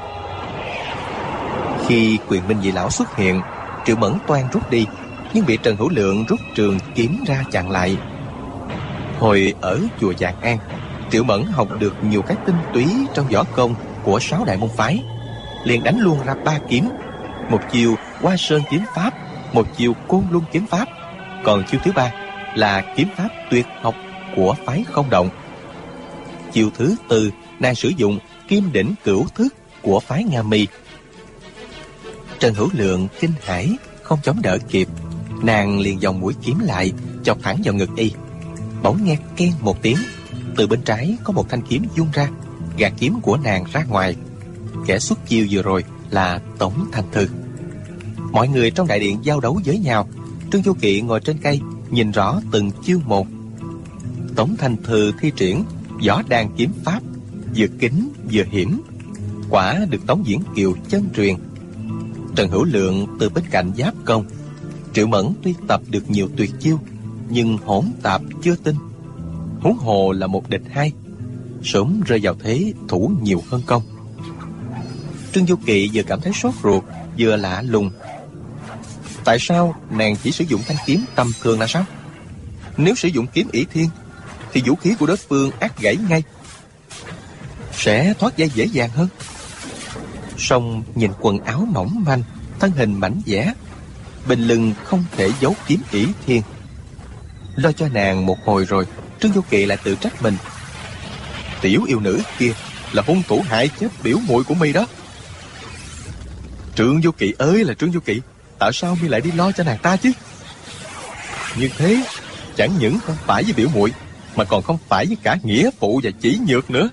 Speaker 3: Khi Quyền Minh nhị lão xuất hiện, Triệu Mẫn toan rút đi, nhưng bị Trần Hữu Lượng rút trường kiếm ra chặn lại. Hồi ở chùa Vạn An, Triệu Mẫn học được nhiều cái tinh túy trong võ công của 6 đại môn phái, liền đánh luôn ra 3 kiếm: một chiêu Hoa Sơn kiếm pháp, một chiêu Côn Luân kiếm pháp, còn chiêu thứ 3 là kiếm pháp tuyệt học của phái Không Động. Chiêu thứ 4 nàng sử dụng Kim Đỉnh Cửu Thức của phái Nga Mi. Trần Hữu Lượng kinh hãi không chống đỡ kịp, nàng liền vòng mũi kiếm lại chọc thẳng vào ngực y. Bỗng nghe keng một tiếng, từ bên trái có một thanh kiếm vung ra, gạt kiếm của nàng ra ngoài. Kẻ xuất chiêu vừa rồi là Tống Thanh Thư. Mọi người trong đại điện giao đấu với nhau. Trương Du Kỵ ngồi trên cây nhìn rõ từng chiêu một. Tống Thanh Thư thi triển võ đàn kiếm pháp, vừa kín vừa hiểm, quả được Tống Diễn Kiều chân truyền. Trần Hữu Lượng từ bên cạnh giáp công. Triệu Mẫn tuy tập được nhiều tuyệt chiêu, nhưng hỗn tạp chưa tinh, huống hồ là một địch hai, sớm rơi vào thế thủ nhiều hơn công. Trương Du Kỵ vừa cảm thấy sốt ruột, vừa lạ lùng. Tại sao nàng chỉ sử dụng thanh kiếm tầm thường là sao? Nếu sử dụng kiếm ỷ thiên, thì vũ khí của đối phương ắt gãy ngay, sẽ thoát ra dễ dàng hơn. Song nhìn quần áo mỏng manh, thân hình mảnh dẻ, bên lưng không thể giấu kiếm ỷ thiên. Lo cho nàng một hồi rồi, Trương Du Kỵ lại tự trách mình: tiểu yêu nữ kia là hung thủ hại chết biểu muội của mi đó. Trương Du Kỵ ơi là Trương Du Kỵ, tại sao mi lại đi lo cho nàng ta chứ? Như thế chẳng những không phải với biểu muội, mà còn không phải với cả nghĩa phụ và chỉ nhược nữa.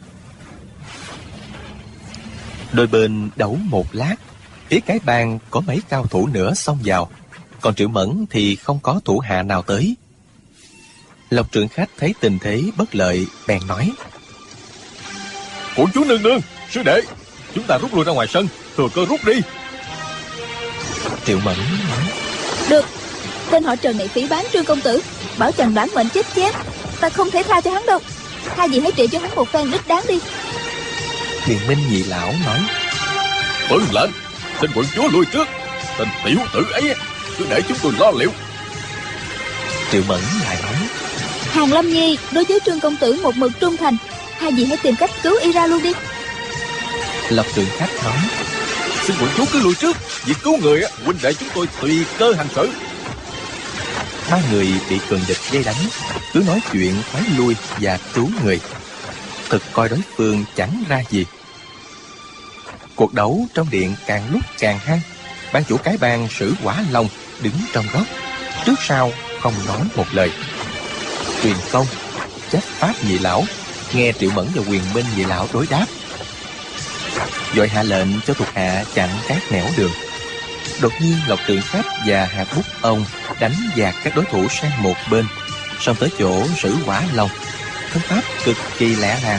Speaker 3: Đôi bên đấu một lát, phía cái bang có mấy cao thủ nữa xông vào, còn Triệu Mẫn thì không có thủ hạ nào tới. Lộc Trượng Khách thấy tình thế bất lợi, bèn nói: Quận chúa nương nương, sư đệ, chúng ta rút lui ra ngoài sân, thừa cơ rút đi. Triệu Mẫn nói:
Speaker 5: Được, tên họ Trần này phỉ báng Trương công tử, bảo chàng đoán mệnh chết chém, ta không thể tha cho hắn đâu. Hai vị hãy trị cho hắn một phen đích đáng đi.
Speaker 3: Quyền Minh nhị lão nói:
Speaker 4: Vâng lệnh, xin quận chúa lui trước, tên tiểu tử ấy cứ để chúng tôi lo liệu.
Speaker 3: Triệu Mẫn lại nói:
Speaker 5: Hàng Lâm Nhi đối với Trương công tử một mực trung thành, hai vị hãy tìm cách cứu y ra luôn đi.
Speaker 3: Lộc Trượng Khách nói:
Speaker 4: Xin quận chúa cứ lui trước, việc cứu người huynh đệ chúng tôi tùy cơ hành xử.
Speaker 3: Ba người bị cường địch vây đánh, cứ nói chuyện phái lui và cứu người, thực coi đối phương chẳng ra gì. Cuộc đấu trong điện càng lúc càng hăng. Ban chủ cái bang Sử Quả Long đứng trong góc, trước sau không nói một lời. Truyền Công, Chấp Pháp nhị lão nghe Triệu Mẫn và Quyền Minh nhị lão đối đáp, vội hạ lệnh cho thuộc hạ chặn các nẻo đường. Đột nhiên Lộc Trượng Khách và Hạt Bút Ông đánh dạt các đối thủ sang một bên, xong tới chỗ Sử Quả Long. Thân pháp cực kỳ lẹ làng,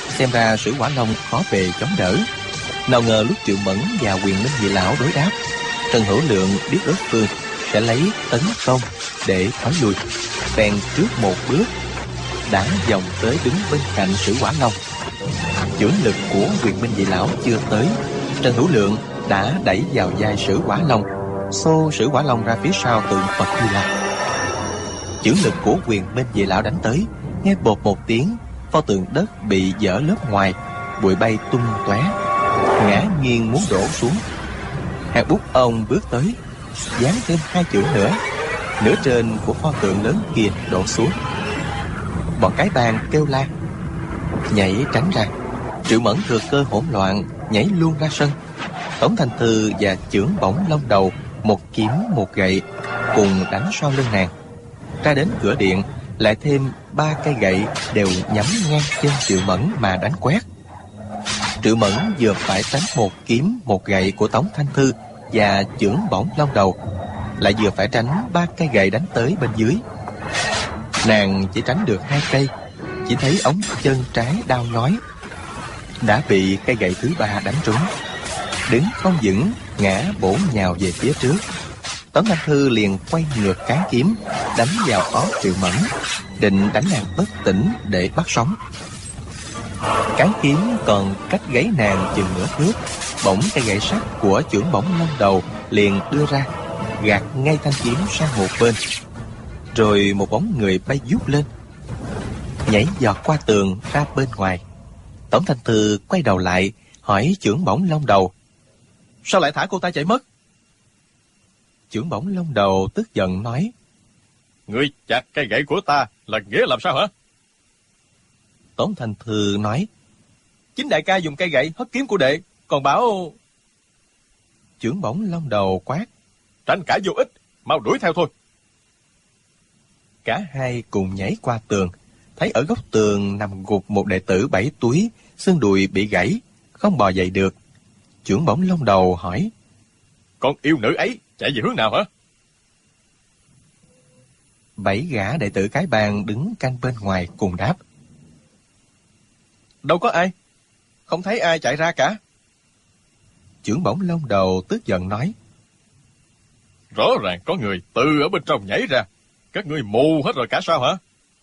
Speaker 3: Xem ra Sử Hỏa Long khó bề chống đỡ. Nào ngờ lúc Triệu Mẫn và Quyền Minh Nhị Lão đối đáp, Trần Hữu Lượng biết đối phương sẽ lấy tấn công để thối lui, bèn trước một bước đã vòng tới đứng bên cạnh Sử Hỏa Long. Chưởng lực của Quyền Minh Nhị Lão chưa tới, Trần Hữu Lượng đã đẩy vào vai Sử Hỏa Long, xô Sử Hỏa Long ra phía sau tượng Phật Di Lặc. Chưởng lực của Quyền Minh Nhị Lão đánh tới, nghe bột một tiếng, pho tượng đất bị vỡ lớp ngoài, bụi bay tung tóe, ngã nghiêng muốn đổ xuống. Hạt Bút ông bước tới, giáng thêm 2 chưởng nữa, nửa trên của pho tượng lớn kia đổ xuống. Bọn cái bang kêu la, nhảy tránh ra. Triệu Mẫn thừa cơ hỗn loạn, nhảy luôn ra sân. Tống Thanh Thư và Chưởng Bổng Long Đầu, một kiếm một gậy, cùng đánh sau lưng nàng. Ra đến cửa điện, lại thêm 3 cây gậy đều nhắm ngang chân Triệu Mẫn mà đánh quét. Triệu Mẫn vừa phải tránh một kiếm một gậy của Tống Thanh Thư và Chưởng Bổng Long Đầu, lại vừa phải tránh 3 cây gậy đánh tới bên dưới. Nàng chỉ tránh được 2 cây, chỉ thấy ống chân trái đau nhói, đã bị cây gậy thứ 3 đánh trúng. Đứng không vững, ngã bổ nhào về phía trước. Tống Thanh Thư liền quay ngược cán kiếm, đánh vào óc Triệu Mẫn, định đánh nàng bất tỉnh để bắt sống. Cán kiếm còn cách gáy nàng chừng nửa thước, bỗng cây gậy sắt của Chưởng Bổng Long Đầu liền đưa ra, gạt ngay thanh kiếm sang một bên. Rồi một bóng người bay vút lên, nhảy giọt qua tường ra bên ngoài. Tống Thanh Thư quay đầu lại, hỏi Chưởng Bổng Long Đầu: sao lại thả cô ta chạy mất? Chưởng Bổng Long Đầu tức giận nói:
Speaker 4: ngươi chặt cây gậy của ta là nghĩa làm sao hả?
Speaker 3: Tống Thanh Thư nói: chính đại ca dùng cây gậy hất kiếm của đệ, còn bảo... Chưởng Bổng Long Đầu quát:
Speaker 4: tranh cãi vô ích, mau đuổi theo thôi.
Speaker 3: Cả hai cùng nhảy qua tường, thấy ở góc tường nằm gục một đệ tử 7 túi, xương đùi bị gãy, không bò dậy được. Chưởng Bổng Long Đầu hỏi:
Speaker 4: con yêu nữ ấy chạy về hướng nào hả?
Speaker 3: 7 gã đệ tử cái bang đứng canh bên ngoài cùng đáp:
Speaker 4: đâu có ai, không thấy ai chạy ra cả.
Speaker 3: Chưởng Bổng Long Đầu tức giận nói:
Speaker 4: rõ ràng có người từ ở bên trong nhảy ra, các ngươi mù hết rồi cả sao hả?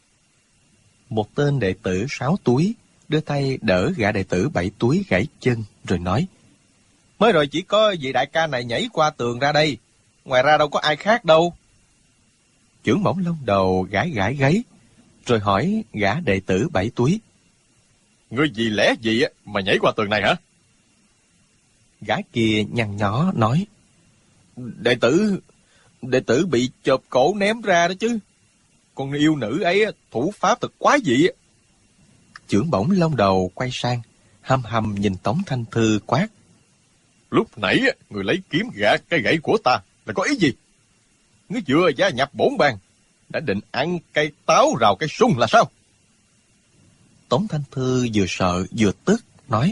Speaker 3: Một tên đệ tử 6 túi đưa tay đỡ gã đệ tử 7 túi gãy chân, rồi nói: mới rồi chỉ có vị đại ca này nhảy qua tường ra đây, ngoài ra đâu có ai khác đâu. Chưởng Bổng Long Đầu gãi gãi gáy, rồi hỏi gã đệ tử 7 túi:
Speaker 4: ngươi vì lẽ gì mà nhảy qua tường này hả?
Speaker 3: Gã kia nhăn nhó nói: đệ tử bị chộp cổ ném ra đó chứ. Con yêu nữ ấy thủ pháp thật quá dị. Chưởng Bổng Long Đầu quay sang, hăm hăm nhìn Tống Thanh Thư quát:
Speaker 4: lúc nãy người lấy kiếm gạt cây gậy của ta là có ý gì? Ngươi vừa gia nhập bổn bang, đã định ăn cây táo rào cây sung là sao?
Speaker 3: Tống Thanh Thư vừa sợ vừa tức nói: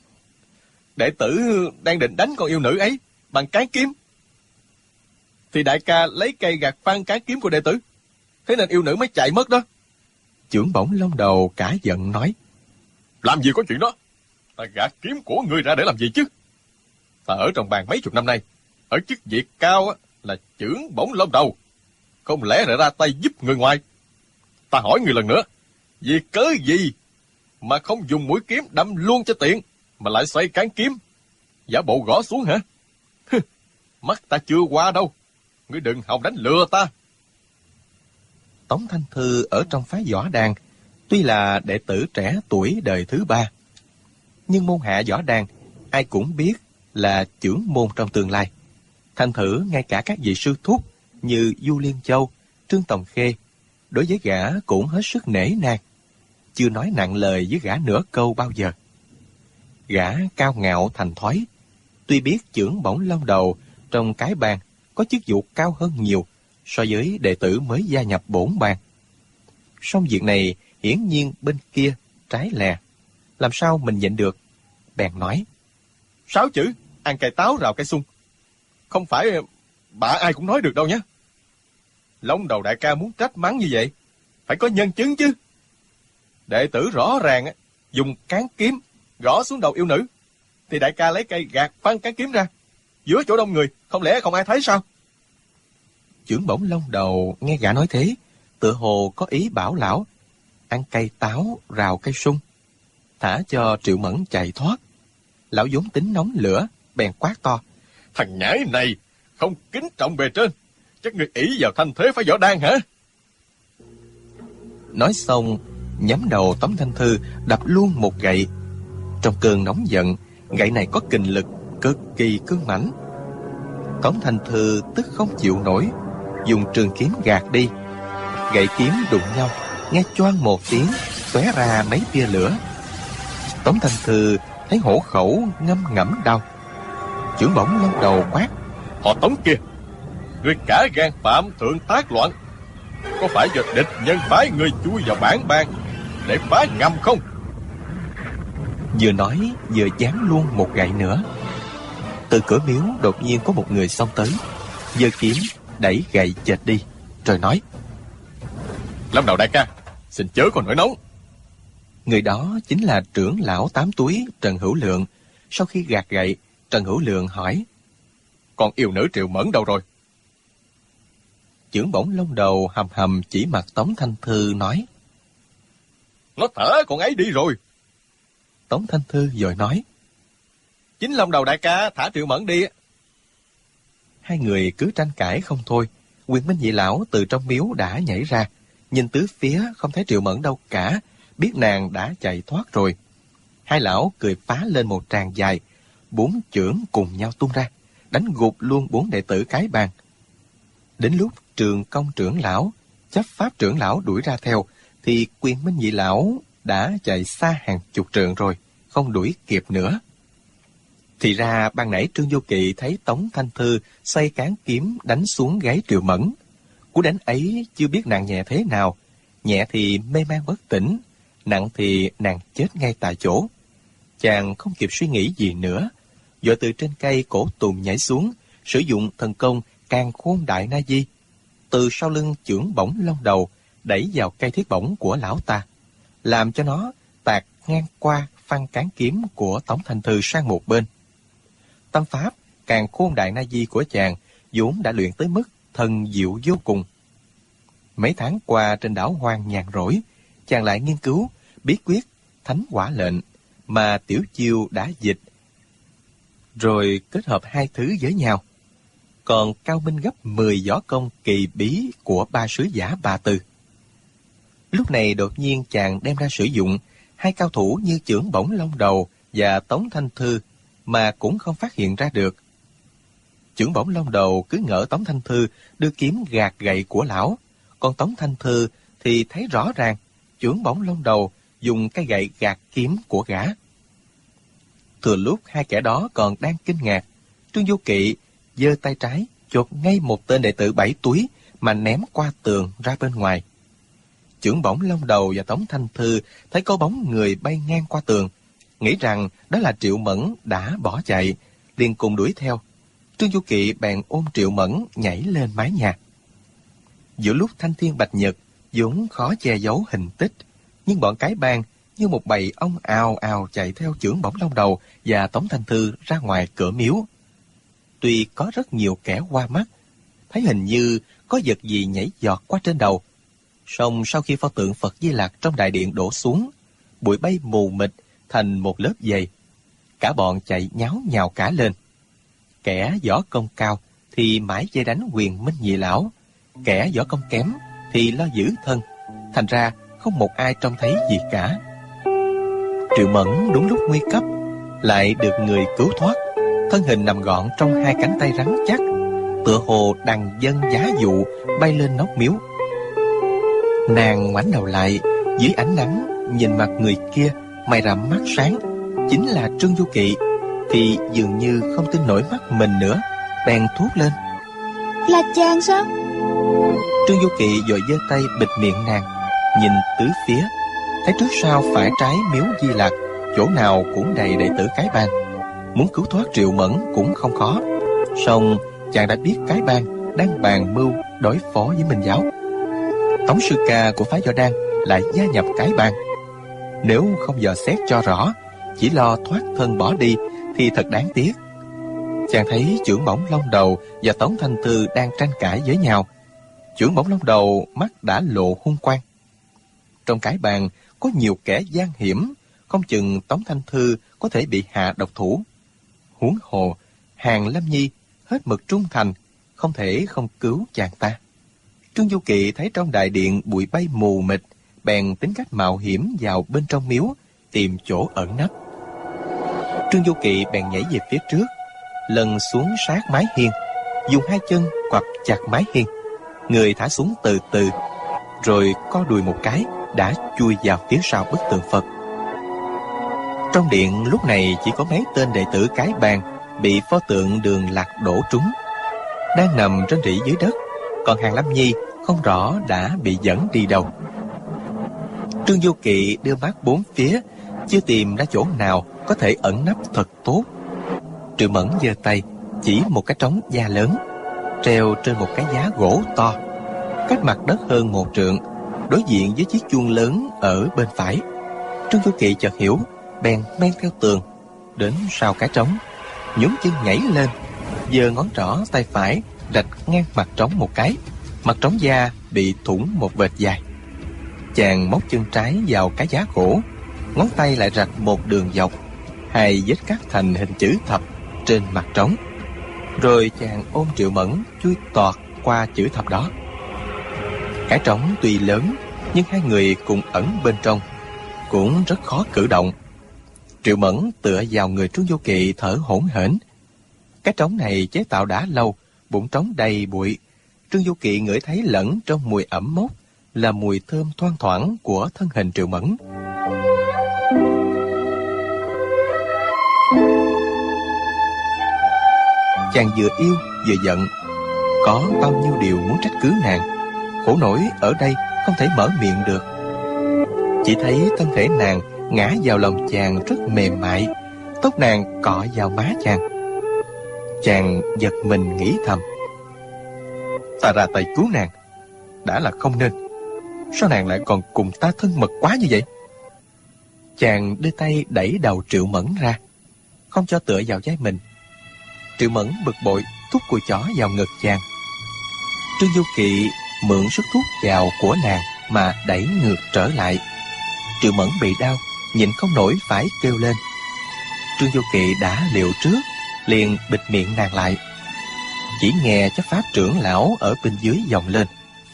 Speaker 3: đệ tử đang định đánh con yêu nữ ấy bằng cán kiếm, thì đại ca lấy cây gạt phăng cán kiếm của đệ tử, thế nên yêu nữ mới chạy mất đó. Chưởng Bổng Long Đầu cả giận nói:
Speaker 4: làm gì có chuyện đó, ta gạt kiếm của ngươi ra để làm gì chứ? Ta ở trong bang mấy chục năm nay, ở chức vị cao là Chưởng Bổng Long Đầu, không lẽ lại ra tay giúp người ngoài? Ta hỏi người lần nữa, vì cớ gì mà không dùng mũi kiếm đâm luôn cho tiện, mà lại xoay cán kiếm giả bộ gõ xuống hả? Mắt ta chưa qua đâu, ngươi đừng hòng đánh lừa ta.
Speaker 3: Tống Thanh Thư ở trong phái võ đàn, tuy là đệ tử trẻ tuổi đời thứ 3, nhưng môn hạ võ đàn ai cũng biết là chưởng môn trong tương lai. Thành thử ngay cả các vị sư thúc như Du Liên Châu, Trương Tòng Khê, đối với gã cũng hết sức nể nang, chưa nói nặng lời với gã nửa câu bao giờ. Gã cao ngạo thành thói, tuy biết Chưởng Bổng Long Đầu trong cái bang có chức vụ cao hơn nhiều so với đệ tử mới gia nhập bổn bang. Song việc này hiển nhiên bên kia trái lè, làm sao mình nhịn được, bèn nói:
Speaker 4: 6 chữ ăn cây táo rào cây sung, không phải bả ai cũng nói được đâu nhé. Long Đầu đại ca muốn trách mắng như vậy, phải có nhân chứng chứ. Đệ tử rõ ràng dùng cán kiếm gõ xuống đầu yêu nữ, thì đại ca lấy cây gạt văng cán kiếm ra giữa chỗ đông người, không lẽ không ai thấy sao?
Speaker 3: Chưởng Bổng Long Đầu nghe gã nói thế, tựa hồ có ý bảo lão ăn cây táo rào cây sung, thả cho Triệu Mẫn chạy thoát. Lão vốn tính nóng lửa, bèn quát to:
Speaker 4: Thằng nhãi này không kính trọng bề trên, chắc người ỷ vào thanh thế phá võ đan hả?
Speaker 3: Nói xong, nhắm đầu Tống Thanh Thư đập luôn một gậy. Trong cơn nóng giận, gậy này có kình lực cực kỳ cứng mãnh. Tống Thanh Thư tức không chịu nổi, dùng trường kiếm gạt đi. Gậy kiếm đụng nhau, nghe choang một tiếng, tóe ra mấy tia lửa. Tống Thanh Thư thấy hổ khẩu ngâm ngẫm đau. Chưởng Bổng Long Đầu quát:
Speaker 4: Họ Tống kia, người cả gan phạm thượng tác loạn, có phải do địch nhân phái người chui vào bản bang để phá ngầm không?
Speaker 3: Vừa nói vừa giáng luôn một gậy nữa. Từ cửa miếu đột nhiên có một người xông tới, giơ kiếm đẩy gậy chệch đi, rồi nói:
Speaker 4: Long Đầu đại ca, xin chớ còn nổi nóng.
Speaker 3: Người đó chính là trưởng lão 8 túi Trần Hữu Lượng. Sau khi gạt gậy, Trần Hữu Lượng hỏi:
Speaker 4: Còn yêu nữ Triệu Mẫn đâu rồi?
Speaker 3: Chưởng Bổng Long Đầu hầm hầm chỉ mặt Tống Thanh Thư nói:
Speaker 4: Nó thở con ấy đi rồi.
Speaker 3: Tống Thanh Thư vội nói:
Speaker 4: Chính Long Đầu đại ca thả Triệu Mẫn đi.
Speaker 3: Hai người cứ tranh cãi không thôi. Quyền Minh Nhị Lão từ trong miếu đã nhảy ra, nhìn tứ phía không thấy Triệu Mẫn đâu cả, biết nàng đã chạy thoát rồi. Hai lão cười phá lên một tràng dài, 4 chưởng cùng nhau tung ra, đánh gục luôn 4 đệ tử cái bang. Đến lúc Trường Công trưởng lão, Chấp Pháp trưởng lão đuổi ra theo, thì Quyền Minh Nhị Lão đã chạy xa hàng chục trượng rồi, không đuổi kịp nữa. Thì ra ban nãy Trương Vô Kỵ thấy Tống Thanh Thư xoay cán kiếm đánh xuống gáy Triệu Mẫn. Cú đánh ấy chưa biết nàng nhẹ thế nào, nhẹ thì mê man bất tỉnh, nặng thì nàng chết ngay tại chỗ. Chàng không kịp suy nghĩ gì nữa, vội từ trên cây cổ tùng nhảy xuống, sử dụng thần công Càn Khôn Đại Na Di, từ sau lưng Chưởng Bổng Long Đầu đẩy vào cây thiết bổng của lão ta, làm cho nó tạt ngang qua phăng cán kiếm của Tống Thanh Thư sang một bên. Tâm pháp Càn Khôn Đại Na Di của chàng vốn đã luyện tới mức thần diệu vô cùng. Mấy tháng qua trên đảo hoang nhàn rỗi, chàng lại nghiên cứu bí quyết Thánh Hỏa Lệnh mà Tiểu Chiêu đã dịch, rồi kết hợp hai thứ với nhau, còn cao minh gấp 10 võ công kỳ bí của 3 sứ giả Ba Tư. Lúc này đột nhiên chàng đem ra sử dụng, hai cao thủ như Chưởng Bổng Long Đầu và Tống Thanh Thư mà cũng không phát hiện ra được. Chưởng Bổng Long Đầu cứ ngỡ Tống Thanh Thư đưa kiếm gạt gậy của lão, còn Tống Thanh Thư thì thấy rõ ràng Chưởng Bổng Long Đầu dùng cái gậy gạt kiếm của gã. Thừa lúc hai kẻ đó còn đang kinh ngạc, Trương Vô Kỵ giơ tay trái chộp ngay một tên đệ tử 7 túi mà ném qua tường ra bên ngoài. Chưởng Bổng Long Đầu và Tống Thanh Thư thấy có bóng người bay ngang qua tường, nghĩ rằng đó là Triệu Mẫn đã bỏ chạy, liền cùng đuổi theo. Trương Vô Kỵ bèn ôm Triệu Mẫn nhảy lên mái nhà. Giữa lúc thanh thiên bạch nhật vốn khó che giấu hình tích, nhưng bọn cái bang như một bầy ong ào ào chạy theo Chưởng Bổng Long Đầu và Tống Thanh Thư ra ngoài cửa miếu. Tuy có rất nhiều kẻ qua mắt, thấy hình như có vật gì nhảy giọt qua trên đầu, song sau khi pho tượng Phật Di Lặc trong đại điện đổ xuống, bụi bay mù mịt thành một lớp dày. Cả bọn chạy nháo nhào cả lên. Kẻ võ công cao thì mãi dây đánh Quyền Minh Nhị Lão, kẻ võ công kém thì lo giữ thân, thành ra không một ai trông thấy gì cả. Triệu Mẫn đúng lúc nguy cấp lại được người cứu thoát, thân hình nằm gọn trong hai cánh tay rắn chắc, tựa hồ đằng dân giá dụ bay lên nóc miếu. Nàng ngoảnh đầu lại, dưới ánh nắng nhìn mặt người kia mày rậm mắt sáng, chính là Trương Vô Kỵ, thì dường như không tin nổi mắt mình nữa, bèn thốt lên:
Speaker 5: Là chàng sao?
Speaker 3: Trương Vô Kỵ vội giơ tay bịt miệng nàng, nhìn tứ phía, thấy trước sau phải trái miếu Di Lặc, chỗ nào cũng đầy đệ tử cái bang. Muốn cứu thoát Triệu Mẫn cũng không khó, song chàng đã biết cái bang đang bàn mưu đối phó với Minh giáo. Tống sư ca của phái Võ Đan lại gia nhập cái bang. Nếu không dò xét cho rõ, chỉ lo thoát thân bỏ đi thì thật đáng tiếc. Chàng thấy Chưởng Bổng Long Đầu và Tống Thanh Thư đang tranh cãi với nhau. Chưởng Bổng Long Đầu mắt đã lộ hung quang. Trong cái bàn có nhiều kẻ gian hiểm, không chừng Tống Thanh Thư có thể bị hạ độc thủ. Huống hồ, Hàn Lâm Nhi hết mực trung thành, không thể không cứu chàng ta. Trương Du Kỵ thấy trong đại điện bụi bay mù mịt, bèn tính cách mạo hiểm vào bên trong miếu, tìm chỗ ẩn nấp. Trương Du Kỵ bèn nhảy về phía trước, lần xuống sát mái hiên, dùng hai chân quặp chặt mái hiên, người thả xuống từ từ, rồi co đùi một cái đã chui vào phía sau bức tượng Phật. Trong điện lúc này chỉ có mấy tên đệ tử cái bàn bị pho tượng Đường Lạc đổ trúng, đang nằm trên rỉ dưới đất, còn Hàn Lâm Nhi không rõ đã bị dẫn đi đâu. Trương Du Kỵ đưa mắt bốn phía, chưa tìm ra chỗ nào có thể ẩn nấp thật tốt. Triệu Mẫn giơ tay chỉ một cái trống da lớn treo trên một cái giá gỗ to, cách mặt đất hơn 1 trượng, đối diện với chiếc chuông lớn ở bên phải. Trương Du Kỵ chợt hiểu, bèn men theo tường đến sau cái trống, nhún chân nhảy lên, giơ ngón trỏ tay phải rạch ngang mặt trống một cái. Mặt trống da bị thủng một vệt dài. Chàng móc chân trái vào cái giá gỗ, ngón tay lại rạch một đường dọc, 2 vết cắt thành hình chữ thập trên mặt trống. Rồi chàng ôm Triệu Mẫn chui tọt qua chữ thập đó. Cái trống tuy lớn, nhưng hai người cùng ẩn bên trong, cũng rất khó cử động. Triệu Mẫn tựa vào người Trương Du Kỵ thở hổn hển. Cái trống này chế tạo đã lâu, bụng trống đầy bụi. Trương Du Kỵ ngửi thấy lẫn trong mùi ẩm mốc là mùi thơm thoang thoảng của thân hình Triệu Mẫn. Chàng vừa yêu vừa giận, có bao nhiêu điều muốn trách cứ nàng, khổ nổi ở đây không thể mở miệng được. Chỉ thấy thân thể nàng ngã vào lòng chàng rất mềm mại, tóc nàng cọ vào má chàng. Chàng giật mình nghĩ thầm, ta ra tay cứu nàng đã là không nên, sao nàng lại còn cùng ta thân mật quá như vậy? Chàng đưa tay đẩy đầu Triệu Mẫn ra, không cho tựa vào vai mình. Triệu Mẫn bực bội thúc cùi chỏ vào ngực chàng. Trương Du Kỵ mượn sức thúc vào của nàng mà đẩy ngược trở lại. Triệu Mẫn bị đau, nhịn không nổi phải kêu lên. Trương Du Kỵ đã liệu trước, liền bịt miệng nàng lại. Chỉ nghe chấp pháp trưởng lão ở bên dưới vọng lên,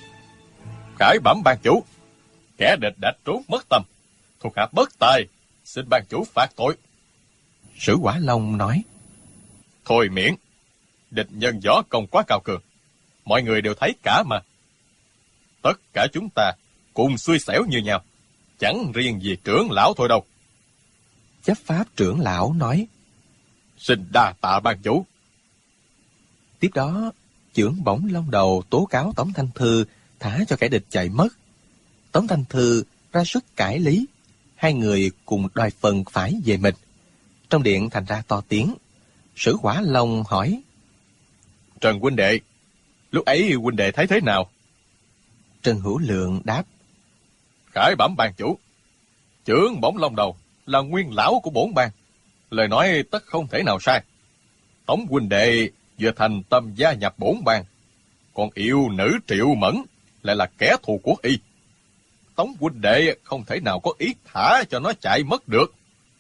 Speaker 4: Khải bẩm ban chủ, kẻ địch đã trốn mất tâm, thuộc hạ bất tài, xin ban chủ phạt tội.
Speaker 3: Sử Hỏa Long nói,
Speaker 4: Thôi miễn, địch nhân võ công quá cao cường, mọi người đều thấy cả mà. Tất cả chúng ta cùng xui xẻo như nhau, chẳng riêng gì trưởng lão thôi đâu.
Speaker 3: chấp pháp trưởng lão nói,
Speaker 4: Xin đa tạ ban chủ.
Speaker 3: Tiếp đó, Chưởng Bổng Long Đầu tố cáo Tống Thanh Thư thả cho kẻ địch chạy mất. Tống Thanh Thư ra sức cãi lý, hai người cùng đòi phần phải về mình. Trong điện thành ra to tiếng. Sử Hỏa Long hỏi,
Speaker 4: Trần huynh đệ, lúc ấy huynh đệ thấy thế nào?
Speaker 3: Trần Hữu Lượng đáp,
Speaker 4: Khải bẩm ban chủ, Chưởng Bổng Long Đầu là nguyên lão của bổn bang, lời nói tất không thể nào sai. Tống huynh đệ vừa thành tâm gia nhập bổn bang, còn yêu nữ Triệu Mẫn lại là kẻ thù của y. Tống huynh đệ không thể nào có ý thả cho nó chạy mất được.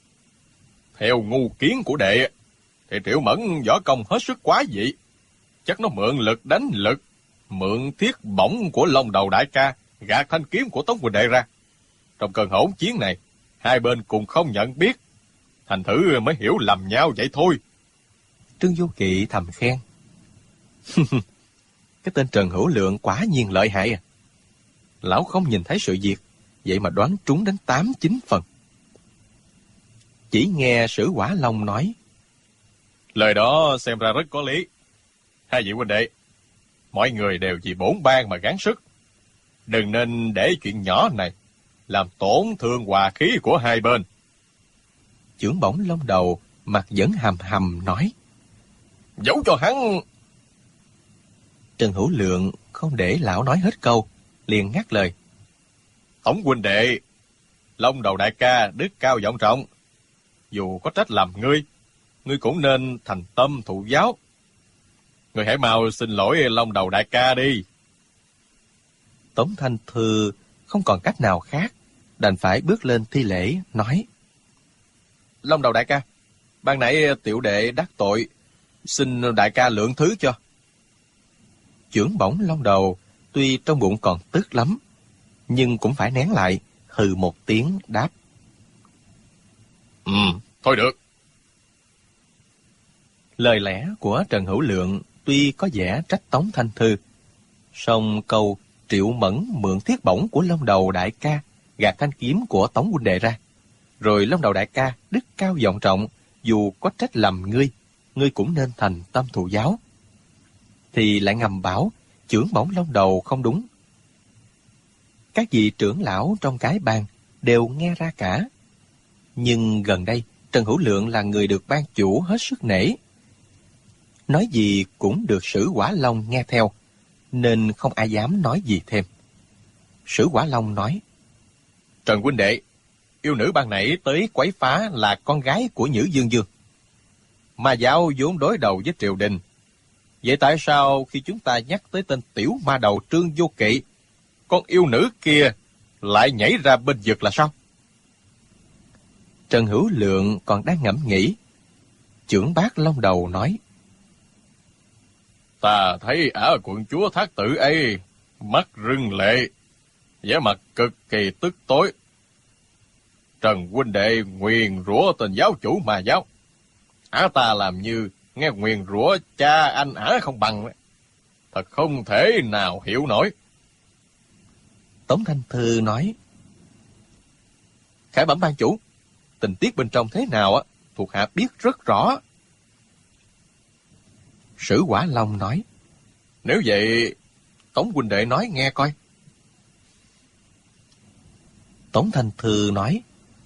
Speaker 4: Theo ngu kiến của đệ thì Triệu Mẫn võ công hết sức quá dị, chắc nó mượn lực đánh lực, mượn thiết bổng của Long Đầu đại ca gạt thanh kiếm của Tống huynh đệ ra. Trong cơn hỗn chiến này, hai bên cùng không nhận biết, thành thử mới hiểu lầm nhau vậy thôi.
Speaker 3: Trương Du Kỵ thầm khen, cái tên Trần Hữu Lượng quả nhiên lợi hại à. Lão không nhìn thấy sự việc, vậy mà đoán trúng đến 8-9 phần. Chỉ nghe Sử Hỏa Long nói,
Speaker 4: Lời đó xem ra rất có lý. Hai vị huynh đệ, mọi người đều vì bổn bang mà gắng sức, đừng nên để chuyện nhỏ này làm tổn thương hòa khí của hai bên.
Speaker 3: Chưởng Bổng Long Đầu mặt vẫn hầm hầm nói,
Speaker 4: Giấu cho hắn.
Speaker 3: Trần Hữu Lượng không để lão nói hết câu, liền ngắt lời,
Speaker 4: Tống huynh đệ, Long Đầu đại ca đức cao vọng trọng. Dù có trách lầm ngươi cũng nên thành tâm thụ giáo. Ngươi hãy mau xin lỗi Long Đầu đại ca đi.
Speaker 3: Tống Thanh Thư không còn cách nào khác, đành phải bước lên thi lễ, nói: Long Đầu đại ca, ban nãy tiểu đệ đắc tội, xin đại ca lượng thứ cho. Chưởng bổng Long Đầu tuy trong bụng còn tức lắm, nhưng cũng phải nén lại, hừ một tiếng đáp:
Speaker 4: Thôi được.
Speaker 3: Lời lẽ của Trần Hữu Lượng tuy có vẻ trách Tống Thanh Thư, song câu Triệu Mẫn mượn thiết bổng của Long Đầu đại ca gạt thanh kiếm của Tống huynh đệ ra, rồi Long Đầu đại ca đức cao vọng trọng, dù có trách lầm ngươi cũng nên thành tâm thụ giáo, thì lại ngầm bảo chưởng bổng Long Đầu không đúng. Các vị trưởng lão trong cái bang đều nghe ra cả, nhưng gần đây Trần Hữu Lượng là người được ban chủ hết sức nể, nói gì cũng được Sử Quả Long nghe theo, nên không ai dám nói gì thêm. Sử Quả Long nói: Trần huynh đệ, yêu nữ ban nãy tới quấy phá là con gái của Nhữ Dương Dương. Ma giáo vốn đối đầu với triều đình, vậy tại sao khi chúng ta nhắc tới tên tiểu ma đầu Trương Vô Kỵ, con yêu nữ kia lại nhảy ra bên vực là sao? Trần Hữu Lượng còn đang ngẫm nghĩ, chưởng bác Long Đầu nói:
Speaker 4: Ta thấy ả quận chúa Thác Tử ấy mắt rưng lệ, vẻ mặt cực kỳ tức tối. Trần huynh đệ nguyền rủa tên giáo chủ ma giáo, ả ta làm như nghe nguyền rủa cha anh ả không bằng, thật không thể nào hiểu nổi.
Speaker 3: Tống Thanh Thư nói: Khải bẩm ban chủ, tình tiết bên trong thế nào thuộc hạ biết rất rõ. Sử Quả Long nói:
Speaker 4: Nếu vậy, Tống huynh đệ nói nghe coi.
Speaker 3: Tống Thanh Thư nói: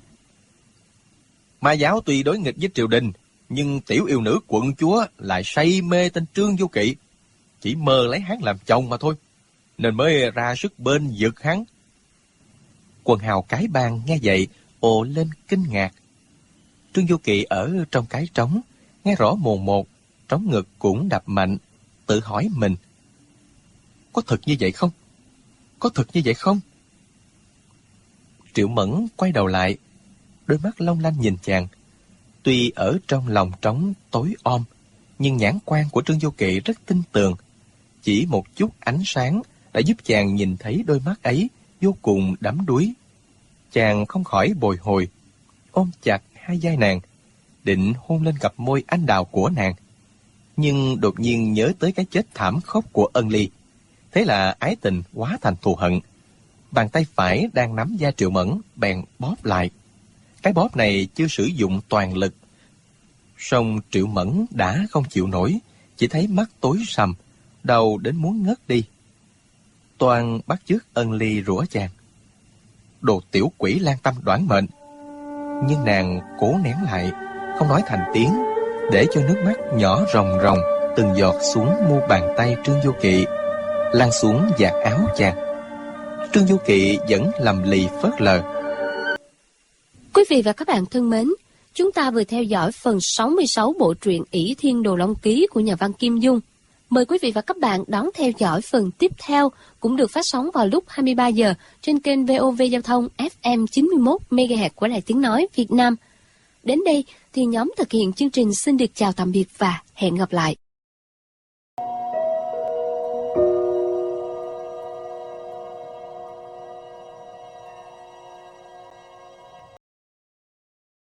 Speaker 3: Ma giáo tuy đối nghịch với triều đình, nhưng tiểu yêu nữ quận chúa lại say mê tên Trương Vô Kỵ, chỉ mơ lấy hắn làm chồng mà thôi, nên mới ra sức bên vực hắn. Quần hào cái bang nghe vậy ồ lên kinh ngạc. Trương Vô Kỵ ở trong cái trống, nghe rõ mồn một, trống ngực cũng đập mạnh, tự hỏi mình: có thật như vậy không? Có thật như vậy không? Triệu Mẫn quay đầu lại, đôi mắt long lanh nhìn chàng. Tuy ở trong lòng trống tối om, nhưng nhãn quan của Trương Vô Kỵ rất tinh tường. Chỉ một chút ánh sáng đã giúp chàng nhìn thấy đôi mắt ấy vô cùng đắm đuối. Chàng không khỏi bồi hồi, ôm chặt hai vai nàng, định hôn lên cặp môi anh đào của nàng. Nhưng đột nhiên nhớ tới cái chết thảm khốc của Ân Ly, thế là ái tình hóa thành thù hận. Bàn tay phải đang nắm da Triệu Mẫn bèn bóp lại. Cái bóp này chưa sử dụng toàn lực, song Triệu Mẫn đã không chịu nổi, chỉ thấy mắt tối sầm, đầu đến muốn ngất đi. Toan bắt chước Ân Ly rủa chàng: Đồ tiểu quỷ lang tâm đoản mệnh. Nhưng nàng cố nén lại, không nói thành tiếng, để cho nước mắt nhỏ ròng ròng từng giọt xuống mu bàn tay Trương Vô Kỵ, lan xuống vạt áo chàng. Trương Vô Kỵ vẫn lầm lì phớt lờ.
Speaker 1: Quý vị và các bạn thân mến, chúng ta vừa theo dõi phần 66 bộ truyện Ỷ Thiên Đồ Long Ký của nhà văn Kim Dung. Mời quý vị và các bạn đón theo dõi phần tiếp theo, cũng được phát sóng vào lúc 23 giờ trên kênh VOV Giao thông FM 91 MHz của Đài Tiếng nói Việt Nam. Đến đây thì nhóm thực hiện chương trình xin được chào tạm biệt và hẹn gặp lại.